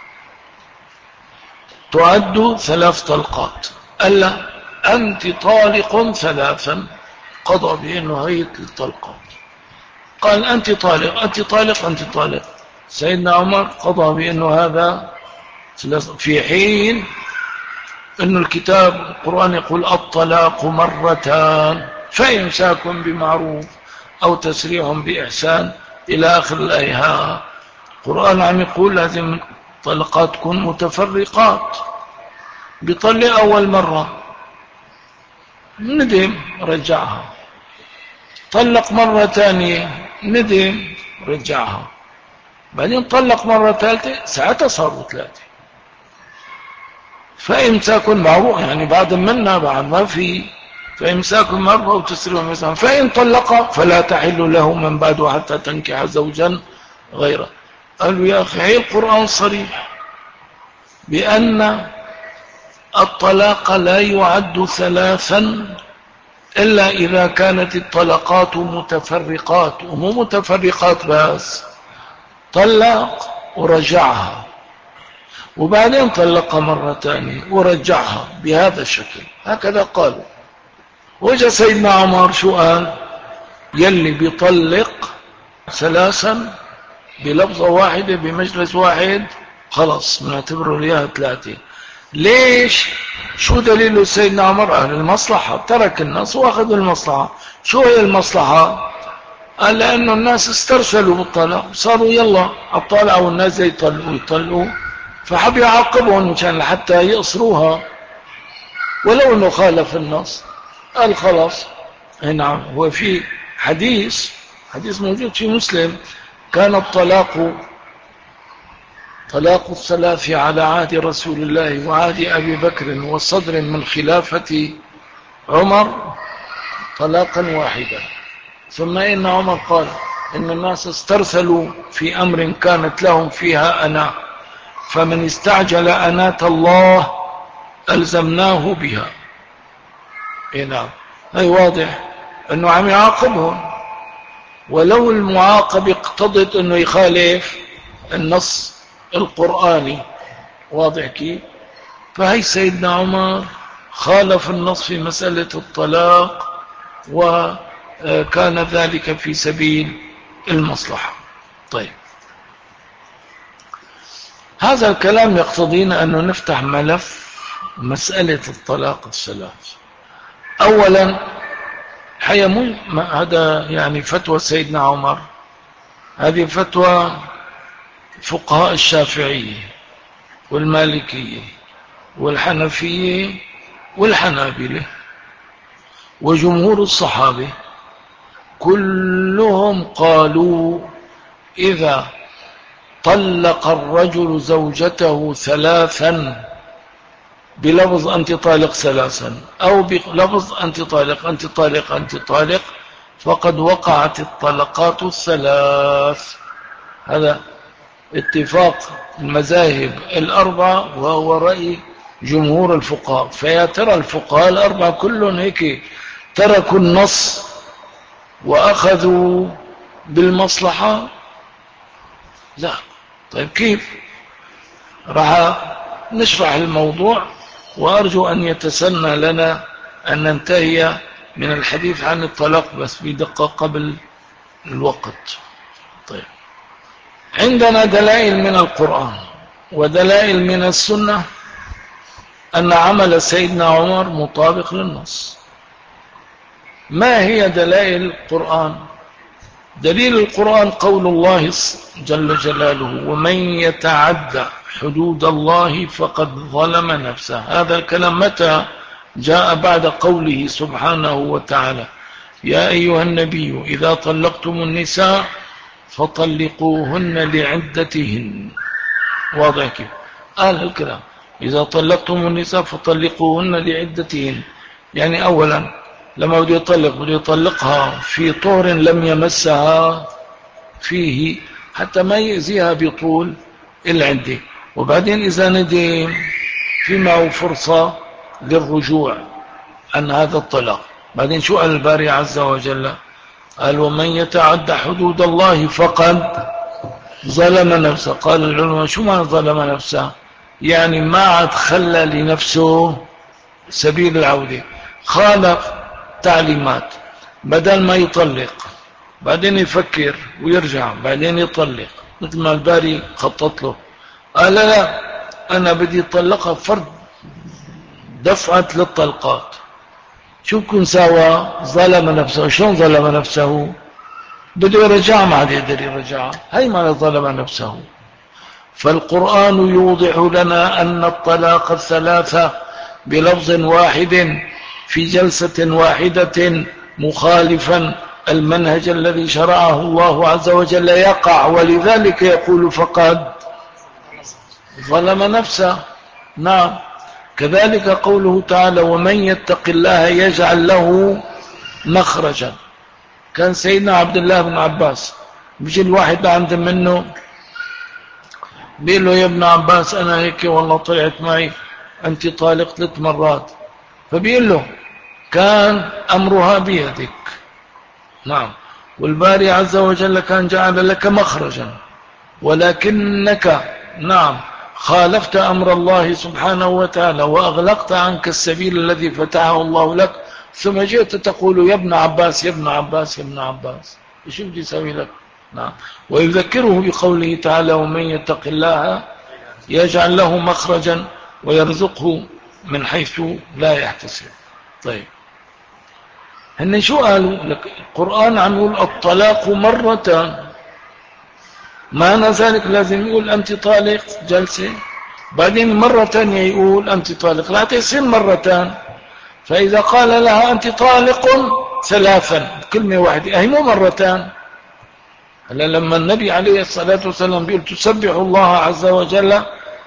تعد 3 طلقات. ألا أنت طالق 3، قضى بأنه هي 3 طلقات. قال أنت طالق أنت طالق أنت طالق. سيدنا عمر قضى بأنه هذا، في حين أن الكتاب القرآن يقول الطلاق 2 فإمساك بمعروف أو تسريح بإحسان إلى آخر الآية. القرآن عم يقول لازم الطلقات تكون متفرقات. بيطلق أول مرة، ندم رجعها، طلق مرة ثانية، ندم رجعها، بعدين طلق مرة ثالثة، ساعتها صاروا 3. فإمساك معروف، يعني بعد منا بعد ما في، فإمساك مرة وتسريح بإحسان، فإن طلق فلا تحل له من بعد حتى تنكح زوجا غيره. قالوا يا أخي هي القرآن صريح بأن الطلاق لا يعد 3 إلا إذا كانت الطلقات متفرقات، ومو متفرقات بس، طلق ورجعها وبعدين طلق مرة ثانية ورجعها بهذا الشكل، هكذا قالوا. وجاء سيدنا عمر شو قال؟ يلي بيطلق 3 بلفظة واحدة بمجلس واحد خلص نعتبره ليها 3. ليش؟ شو دليله سيدنا عمر؟ قال المصلحة، ترك الناس واخذ المصلحة. شو هي المصلحة؟ قال لأنه الناس استرسلوا بالطلاق، صاروا يلا الطالع والناس يطلقوا، فحب يعاقبهم مشان حتى يقصروها، ولو انه خالف النص. قال خلاص. نعم، هو في حديث موجود في مسلم، كان طلاق 3 على عهد رسول الله وعهد أبي بكر وصدر من خلافة عمر طلاقا واحدا. ثم إن عمر قال إن الناس استرسلوا في أمر كانت لهم فيها أنا، فمن استعجل أناة الله ألزمناه بها. نعم، هي واضح أنه عم يعاقبهم، ولو المعاقب اقتضت أنه يخالف النص القرآني، واضح كيف؟ فهي سيدنا عمر خالف النص في مسألة الطلاق، وكان ذلك في سبيل المصلحة. طيب، هذا الكلام يقتضينا أنه نفتح ملف مسألة الطلاق 3. أولا، هذا يعني فتوى سيدنا عمر، هذه فتوى فقهاء الشافعية والمالكية والحنفية والحنابلة وجمهور الصحابة، كلهم قالوا إذا طلق الرجل زوجته 3 بلفظ أنت طالق 3 أو بلفظ أنت طالق أنت طالق أنت طالق، فقد وقعت الطلقات 3. هذا اتفاق المذاهب 4، وهو رأي جمهور الفقهاء. فيا ترى الفقهاء 4 كلهم هيك تركوا النص وأخذوا بالمصلحة، لا. طيب كيف؟ راح نشرح الموضوع، وأرجو أن يتسنى لنا أن ننتهي من الحديث عن الطلاق بس بدقة قبل الوقت. طيب، عندنا دلائل من القرآن ودلائل من السنة أن عمل سيدنا عمر مطابق للنص. ما هي دلائل القرآن؟ دليل القرآن قول الله جل جلاله: ومن يتعدى حدود الله فقد ظلم نفسه. هذا الكلام متى جاء؟ بعد قوله سبحانه وتعالى: يا أيها النبي إذا طلقتم النساء فطلقوهن لعدتهن. واضح كيف؟ قال الكلام: إذا طلقتم النساء فطلقوهن لعدتهن. يعني أولا لما بده يطلقها في طهر لم يمسها فيه حتى ما يأذيها بطول العدة. وبعدين إذا ندم في معه فرصة للرجوع عن هذا الطلاق. بعدين شو قال الباري عز وجل؟ قال: ومن يتعدى حدود الله فقد ظلم نفسه. قال العلماء: شو معنى ظلم نفسه؟ يعني ما عاد خلى لنفسه سبيل العودة، خالف تعليمات، بدل ما يطلق بعدين يفكر ويرجع بعدين يطلق مثل ما الباري خطط له. قال: لا، أنا بدي أطلقها فرد دفعة للطلقات. شو بكون سوا؟ ظلم نفسه. شلون ظلم نفسه؟ بده يرجع ما عاد يقدر يرجع. هي ما ظلم نفسه. فالقرآن يوضح لنا أن الطلاق الثلاثة بلفظ واحد في جلسة واحدة مخالفا المنهج الذي شرعه الله عز وجل يقع، ولذلك يقول: فقد ظلم نفسه. نعم. كذلك قوله تعالى: ومن يتق الله يجعل له مخرجا. كان سيدنا عبد الله بن عباس بيجي الواحد عند منه بيقول له: يا ابن عباس أنا هيك والله طلعت معي أنت طالق 3 مرات. فبيقول له: كان أمرها بيدك. نعم. والباري عز وجل كان جعل لك مخرجا، ولكنك نعم خالفت أمر الله سبحانه وتعالى وأغلقت عنك السبيل الذي فتحه الله لك، ثم جئت تقول: يا ابن عباس يا ابن عباس يا ابن عباس. ايش بدي يسوي لك؟ نعم. ويذكره بقوله تعالى: ومن يتق الله يجعل له مخرجا ويرزقه من حيث لا يحتسب. طيب، هن شو قالوا لك؟ القرآن عم يقول الطلاق مرتان، معنى ذلك لازم يقول أنت طالق جلسة، بعدين مرة ثانية يقول أنت طالق، لا تصير مرتان. فإذا قال لها أنت طالق 3 كلمة واحدة، هي مو مرتان. هلا لما النبي عليه الصلاة والسلام بيقول: تسبح الله عز وجل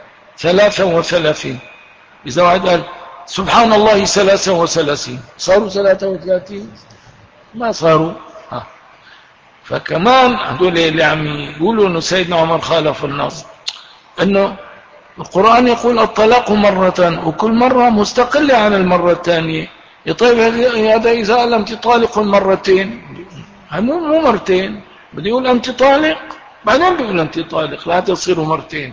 33، إذا واحد قال سبحان الله 33 صاروا 33؟ ما صاروا. فكمان هذول اللي عم يقولوا انه سيدنا عمر خالف النص، انه القرآن يقول الطلاق مرتان وكل مرة مستقلة عن المرة الثانية. طيب هذا إذا قال أنت طالق مرتين، مو مرتين، بده يقول أنت طالق بعدين بيقول أنت طالق، لا تصيروا مرتين.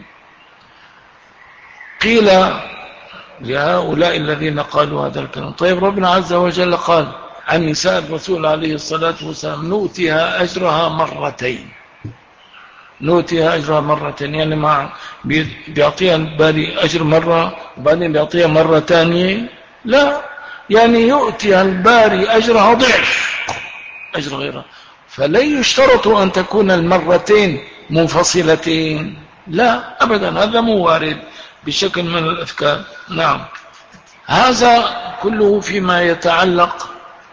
قيل لهؤلاء الذين قالوا هذا الكلام: طيب ربنا عز وجل قال عن نساء الرسول عليه الصلاة والسلام: نؤتيها أجرها مرتين. نؤتيها أجرها مرتين يعني ما بيعطيها الباري أجر مرة وبعدين بيعطيها مرة ثانية؟ لا، يعني يؤتيها الباري أجرها ضعف أجر غيرها. فلا يشترط أن تكون المرتين منفصلتين، لا أبدا، هذا مو وارد بشكل من الأفكار. نعم. هذا كله فيما يتعلق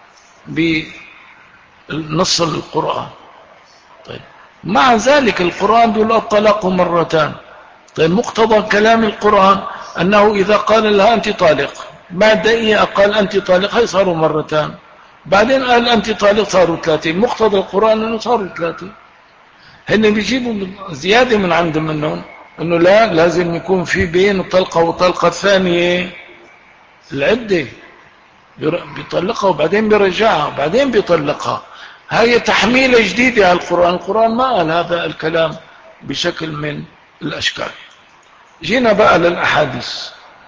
بنص القرآن. طيب، مع ذلك القرآن يقول الطلاق مرتان. طيب، مقتضى كلام القرآن أنه إذا قال لها أنت طالق، بعد دقيقة قال أنت طالق، هي صاروا مرتان، بعدين قال أنت طالق صاروا 3. مقتضى القرآن أنه صاروا 3. هن بيجيبوا زيادة من عند منهم أنه لا، لازم يكون في بين الطلقة والطلقة الثانية العدة، بيطلقها وبعدين بيرجعها وبعدين بيطلقها. هاي تحميلة جديدة على القرآن. القرآن ما قال هذا الكلام بشكل من الأشكال. جينا بقى للأحاديث.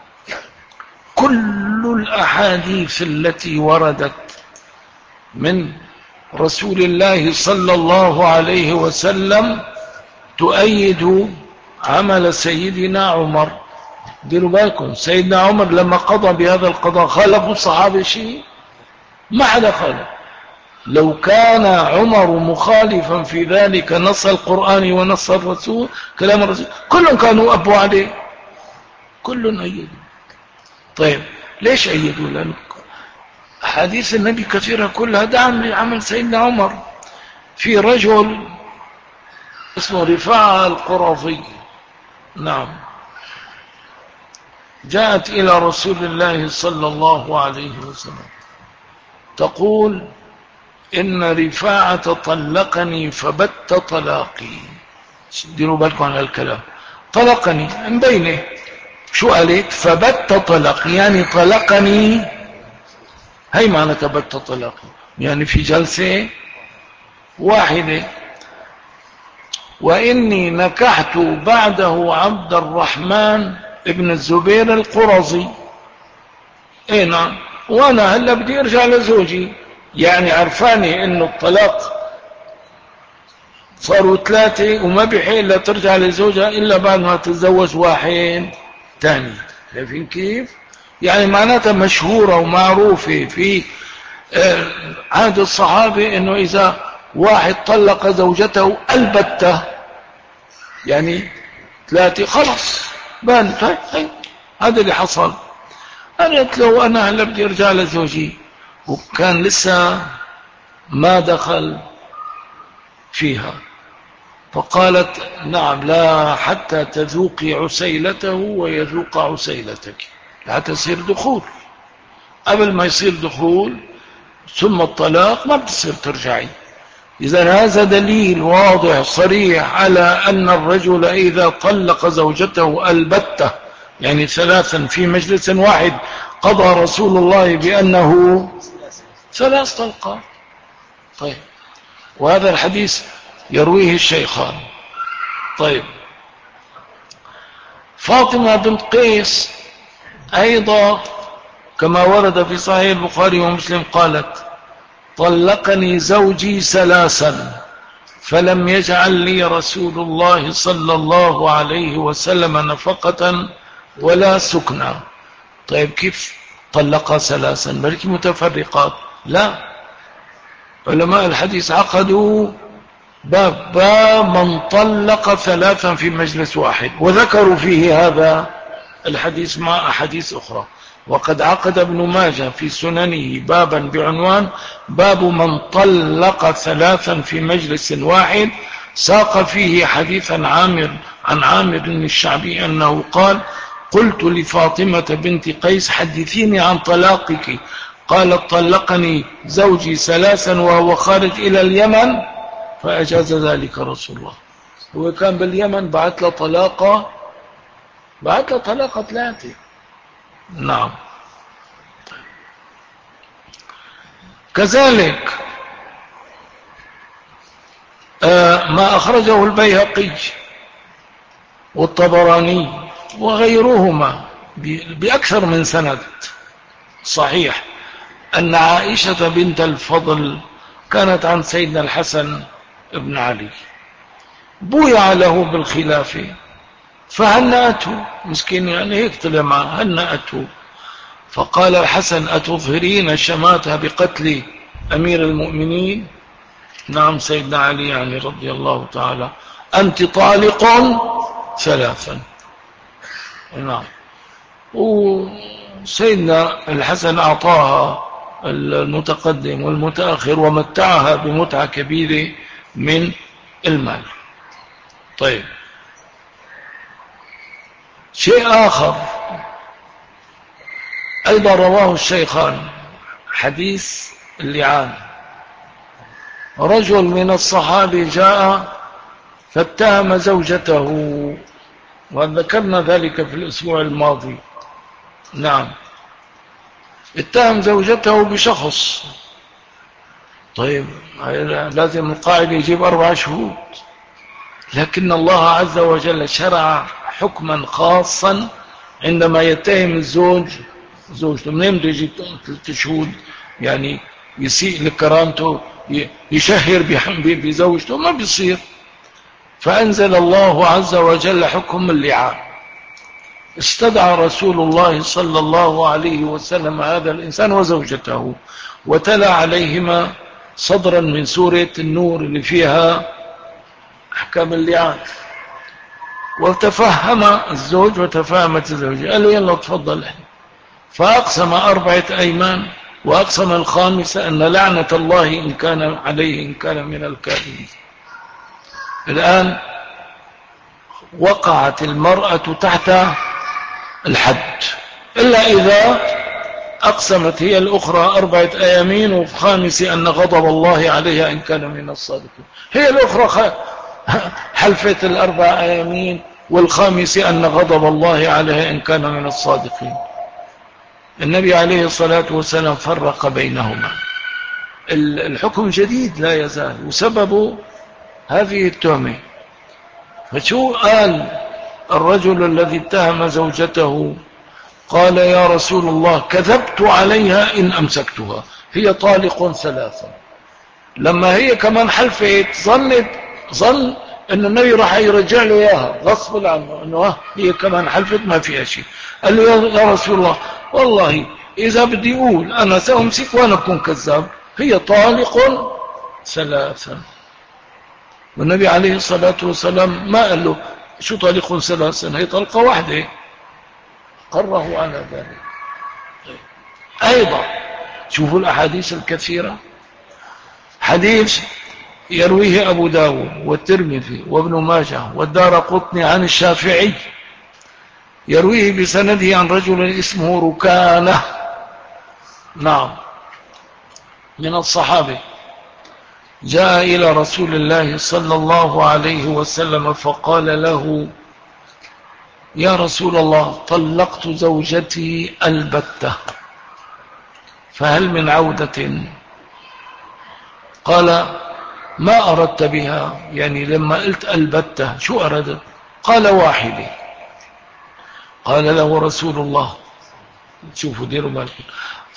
كل الأحاديث التي وردت من رسول الله صلى الله عليه وسلم تؤيد عمل سيدنا عمر. ديروا بالكم، سيدنا عمر لما قضى بهذا القضاء خالفوا الصحابة شيء؟ ما حدا خالف. لو كان عمر مخالفا في ذلك نص القرآن ونص الرسول، كلام الرسول، كلهم كانوا أبوا عليه، كلهم أيدوا. طيب ليش أيدوا؟ لأن حديث النبي كثيرة كلها دعم لعمل سيدنا عمر. في رجل اسمه رفاعة القرظي، نعم، جاءت إلى رسول الله صلى الله عليه وسلم تقول إن رفاعة طلقني فبت طلاقي. ديروا بالكم على الكلام، طلقني مبينه. شو قالت؟ فبت طلاقي، يعني طلقني. هي معنى بت طلاقي، يعني في جلسة واحدة. وإني نكحت بعده عبد الرحمن ابن الزبير القرظي. اي نعم، وانا هلا بدي ارجع لزوجي. يعني عرفاني انه الطلاق صاروا 3 وما بحيل لا ترجع لزوجها الا بعد ما تتزوج واحد ثاني. شايفين كيف؟ يعني معناتها مشهورة ومعروفة في عهد الصحابة انه اذا واحد طلق زوجته البتة، يعني 3 خلص بانت. هاي هذا اللي حصل. قالت له انا هلا بدي ارجع لزوجي، وكان لسه ما دخل فيها. فقالت نعم، لا حتى تذوقي عسيلته ويذوق عسيلتك، حتى يصير دخول. قبل ما يصير دخول ثم الطلاق ما بتصير ترجعي. إذا هذا دليل واضح صريح على أن الرجل إذا طلق زوجته البتة، يعني 3 في مجلس واحد، قضى رسول الله بأنه 3 طلقات. طيب، وهذا الحديث يرويه الشيخان. طيب، فاطمة بنت قيس أيضا كما ورد في صحيح البخاري ومسلم قالت طلقني زوجي 3 فلم يجعل لي رسول الله صلى الله عليه وسلم نفقة ولا سكنا. طيب كيف طلق 3؟ بلكي متفرقات؟ لا، علماء الحديث عقدوا باب من طلق 3 في مجلس واحد، وذكروا فيه هذا الحديث مع أحاديث أخرى. وقد عقد ابن ماجه في سننه بابا بعنوان باب من طلق 3 في مجلس واحد، ساق فيه حديثا عن عامر الشعبي أنه قال قلت لفاطمة بنت قيس حدثيني عن طلاقك، قالت طلقني زوجي 3 وهو خارج إلى اليمن فأجاز ذلك رسول الله. هو كان باليمن، بعث له طلاقة 3. نعم. كذلك ما أخرجه البيهقي والطبراني وغيرهما بأكثر من سند صحيح أن عائشة بنت الفضل كانت عن سيدنا الحسن ابن علي، بويع له بالخلافة فهنأته، مسكين يعني هيك طلع معه، هنأته. فقال الحسن أتظهرين شماتها بقتل أمير المؤمنين؟ نعم سيدنا علي يعني رضي الله تعالى، أنت طالق 3. نعم. وسيدنا الحسن أعطاها المتقدم والمتأخر ومتعها بمتعة كبيرة من المال. طيب، شيء آخر أيضا رواه الشيخان، حديث اللعان. رجل من الصحابة جاء فاتهم زوجته، وذكرنا ذلك في الأسبوع الماضي. نعم، اتهم زوجته بشخص. طيب لازم القاعدة يجيب 4 شهود، لكن الله عز وجل شرع حكما خاصا عندما يتهم الزوج زوجته. منين بده يجيب شهود يعني يسيء لكرامته يشهر بزوجته؟ ما بيصير. فأنزل الله عز وجل حكم اللعان. استدعى رسول الله صلى الله عليه وسلم هذا الإنسان وزوجته وتلا عليهما صدرا من سورة النور اللي فيها أحكام اللعان، وتفهم الزوج وتفهمت الزوجة، قال له يلا تفضل. فأقسم 4 أيمان، وأقسم الخامسة أن لعنة الله إن كان عليه إن كان من الكاذبين. الآن وقعت المرأة تحت الحد، إلا إذا أقسمت هي الأخرى 4 أيامين، وفي خامس أن غضب الله عليها إن كان من الصادقين. هي الأخرى حلفت 4 أيامين، والخامس أن غضب الله عليها إن كان من الصادقين. النبي عليه الصلاة والسلام فرق بينهما. الحكم جديد لا يزال، وسبب هذه التهمة. فشو قال الرجل الذي اتهم زوجته؟ قال يا رسول الله كذبت عليها إن أمسكتها، هي طالق 3. لما هي كمان حلفت ظن أن النبي راح يرجع له إياها غصب عنه، أنه هي كمان حلفت ما فيها شيء. قال له يا رسول الله والله إذا بدي أقول أنا سأمسك وأنا أكون كذاب، هي طالق 3. والنبي عليه الصلاة والسلام ما قال له شو طالق 3، هي طلقة واحدة، قره على ذلك. أيضا شوفوا الأحاديث الكثيرة. حديث يرويه أبو داود والترمذي وابن ماجه والدارقطني عن الشافعي، يرويه بسنده عن رجل اسمه ركانة، نعم، من الصحابة، جاء إلى رسول الله صلى الله عليه وسلم فقال له يا رسول الله طلقت زوجتي البتة فهل من عودة؟ قال ما أردت بها، يعني لما قلت البتة شو أردت؟ قال واحدة. قال له رسول الله، شوفوا ديروا بالكم،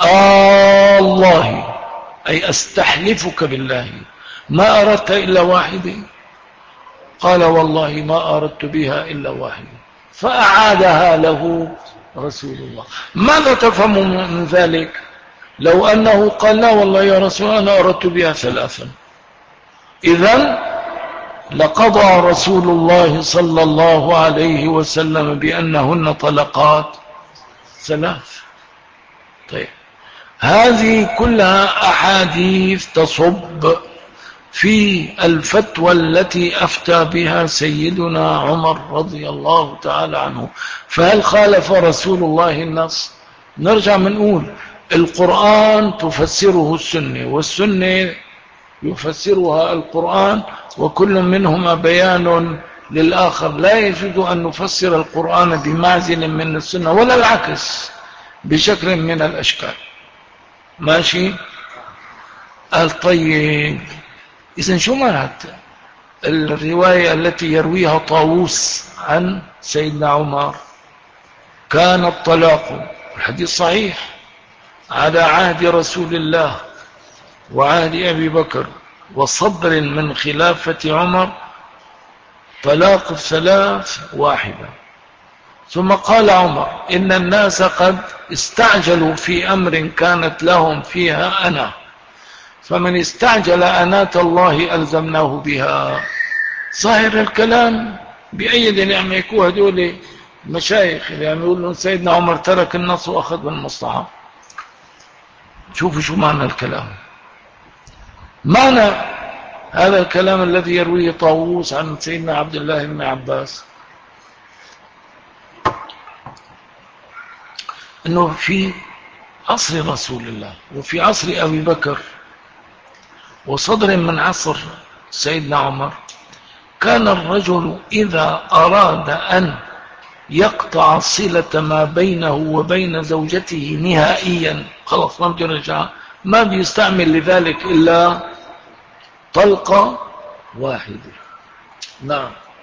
الله أي أستحلفك بالله ما أردت إلا واحدة؟ قال والله ما أردت بها إلا واحدة. فأعادها له رسول الله. ماذا تفهم من ذلك؟ لو أنه قال لا والله يا رسول الله أنا أردت بها 3، إذن لقضى رسول الله صلى الله عليه وسلم بأنهن طلقات 3. طيب هذه كلها أحاديث تصب في الفتوى التي أفتى بها سيدنا عمر رضي الله تعالى عنه. فهل خالف رسول الله النص؟ نرجع منقول القرآن تفسره السنة، والسنة يفسرها القرآن، وكل منهما بيان للآخر. لا يجوز أن نفسر القرآن بمعزل من السنة ولا العكس بشكل من الأشكال. ماشي؟ قال طيب إذن شو معنات الرواية التي يرويها طاووس عن سيدنا عمر؟ كان الطلاق، الحديث صحيح، على عهد رسول الله وعهد أبي بكر وصدر من خلافة عمر طلاق 3 واحدة. ثم قال عمر إن الناس قد استعجلوا في أمر كانت لهم فيها أنا، فمن استعجل أنات الله ألزمناه بها. ظاهر الكلام بأيد نعمة يكون هدول مشايخ يعني يقولون سيدنا عمر ترك النص وأخذ بالمصلحة. شوفوا شو معنى الكلام. معنى هذا الكلام الذي يرويه طاووس عن سيدنا عبد الله بن عباس أنه في عصر رسول الله وفي عصر أبي بكر وصدر من عصر سيدنا عمر كان الرجل إذا أراد أن يقطع صلة ما بينه وبين زوجته نهائيا، خلاص ما بده يرجع، ما بيستعمل لذلك إلا طلقة واحدة. نعم،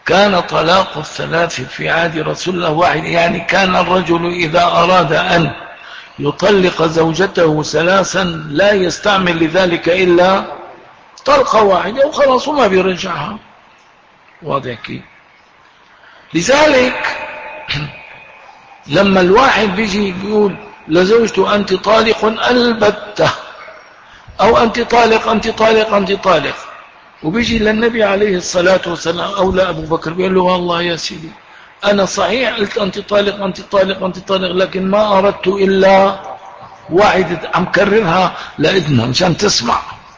كان طلاق الثلاث في عهد رسول الله واحد، يعني كان الرجل إذا أراد أن يطلق زوجته ثلاثا لا يستعمل لذلك إلا طلقة واحدة وخلاص وما بيرجعها. واضح كيف؟ لذلك لما الواحد بيجي بيقول لزوجته أنت طالق البتة، أو أنت طالق أنت طالق أنت طالق، وبيجي للنبي عليه الصلاة والسلام أو لأبو بكر بيقول له والله يا سيدي أنا صحيح قلت أنت طالق أنت طالق أنت طالق، لكن ما أردت إلا واحدة، عم كررها لإذنها مشان تسمع.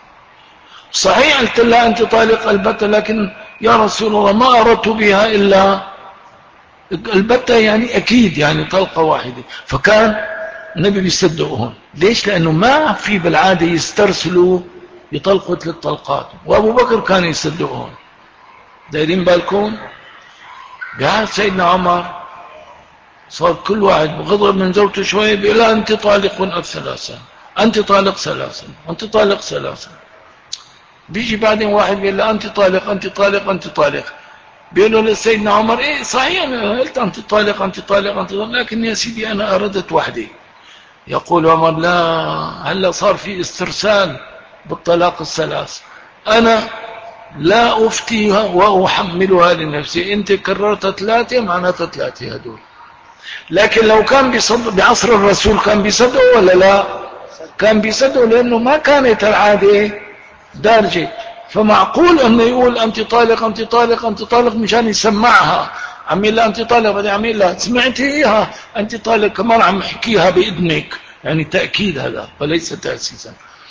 صحيح قلت لها أنت طالق البتة، لكن يا رسول الله ما أردت بها إلا البتة، يعني أكيد يعني طلقة واحدة. فكان النبي بيصدقوا هون. ليش؟ لأنه ما في بالعادة يسترسلوا يطلقوا 3 طلقات، وأبو بكر كان يصدقوا هون. دايرين بالكم؟ قاعد سيدنا عمر صار كل واحد بغضب من زوجته شوية بيقول لها أنت طالق ثلاثا، أنت طالق ثلاثا، أنت طالق ثلاثا. بيجي بعدين واحد بيقول لها أنت طالق أنت طالق أنت طالق، بيقولوا لسيدنا عمر إيه صحيح أنا قلت أنت طالق أنت طالق أنت طالق، لكن يا سيدي أنا أردت وحدي. يقول عمر لا، هلا صار في استرسال بالطلاق الثلاث، أنا لا أفتيها وأحملها لنفسي، أنت كررت 3 معناتها 3 هدول. لكن لو كان بعصر الرسول كان بيصدقوا ولا لا؟ كان بيصدقوا، لأنه ما كانت العادة دارجة. فمعقول أنه يقول أنت طالق أنت طالق أنت طالق مشان يسمعها، عميل لا أنت طالق، بدي عميل لا سمعتيها أنت طالق كمان عم يحكيها بإذنك، يعني تأكيد هذا وليس تأسيسا.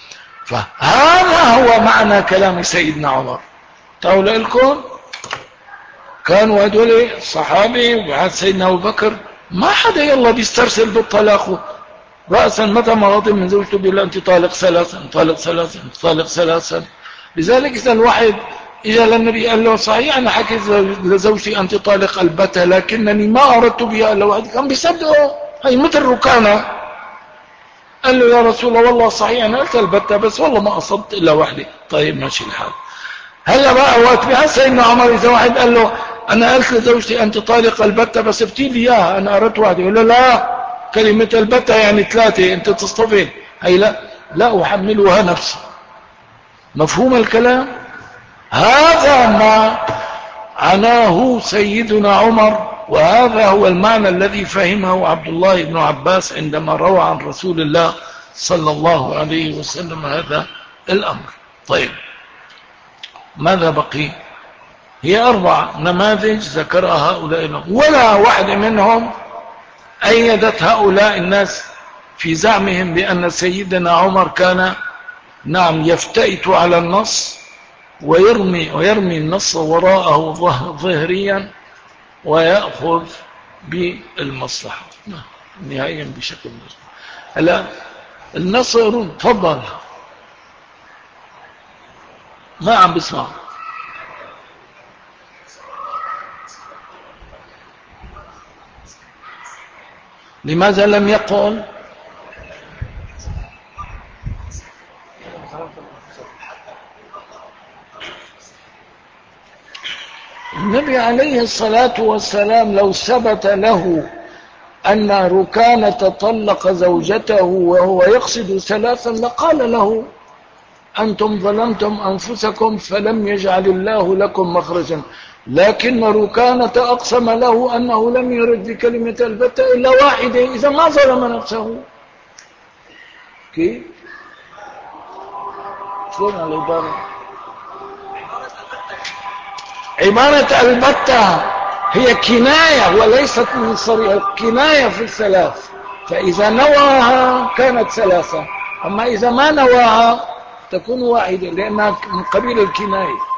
فهذا هو معنى كلام سيدنا عمر. تقول لكم كانوا هدول الصحابة وبعد سيدنا أبو بكر ما حدا يلا بيسترسل بالطلاق رأسا، متى ما غضب من زوجته بيقول أنت طالق ثلاثا طالق ثلاثا طالق ثلاثا. لذلك إذا الواحد إجا للنبي قال له صحيح أنا حكيت لزوجتي أنت طالق البتة، لكنني ما أردت بها إلا واحد، كان بيصدقه. هي مثل ركانة قال له يا رسول الله والله صحيح أنا قلت البتة بس والله ما أصبت إلا واحدة. طيب ماشي الحال. هلا بقى وقت بها سيدنا عمر إذا واحد قال له أنا قلت لزوجتي أنت طالق البتة بس ابتي لي إياها أنا أردت واحدة، يقول له لا، كلمة البتة يعني 3 أنت تصطفل، هي لا أحملها نفسي. مفهوم الكلام؟ هذا ما عناه سيدنا عمر، وهذا هو المعنى الذي فهمه عبد الله بن عباس عندما روى عن رسول الله صلى الله عليه وسلم هذا الأمر. طيب ماذا بقي؟ هي 4 نماذج ذكرها هؤلاء، ولا واحدة منهم أيدت هؤلاء الناس في زعمهم بأن سيدنا عمر كان نعم يفتئت على النص ويرمي النص وراءه ظهريا ويأخذ بالمصلحة نهائيا بشكل مصلحة. هلا النص يرون تفضل ما عم بسمع. لماذا لم يقل؟ النبي عليه الصلاة والسلام لو ثبت له أن ركانة طلق زوجته وهو يقصد 3 لقال له أنتم ظلمتم أنفسكم فلم يجعل الله لكم مخرجا، لكن ركانة أقسم له أنه لم يرد بكلمة البتة إلا واحدة، إذا ما ظلم نفسه. كيف؟ شلون العبارة؟ عبارة البتة هي كناية وليست من صريح، كناية في 3، فإذا نواها كانت 3، أما إذا ما نواها تكون واحدة لأنها من قبيل الكناية.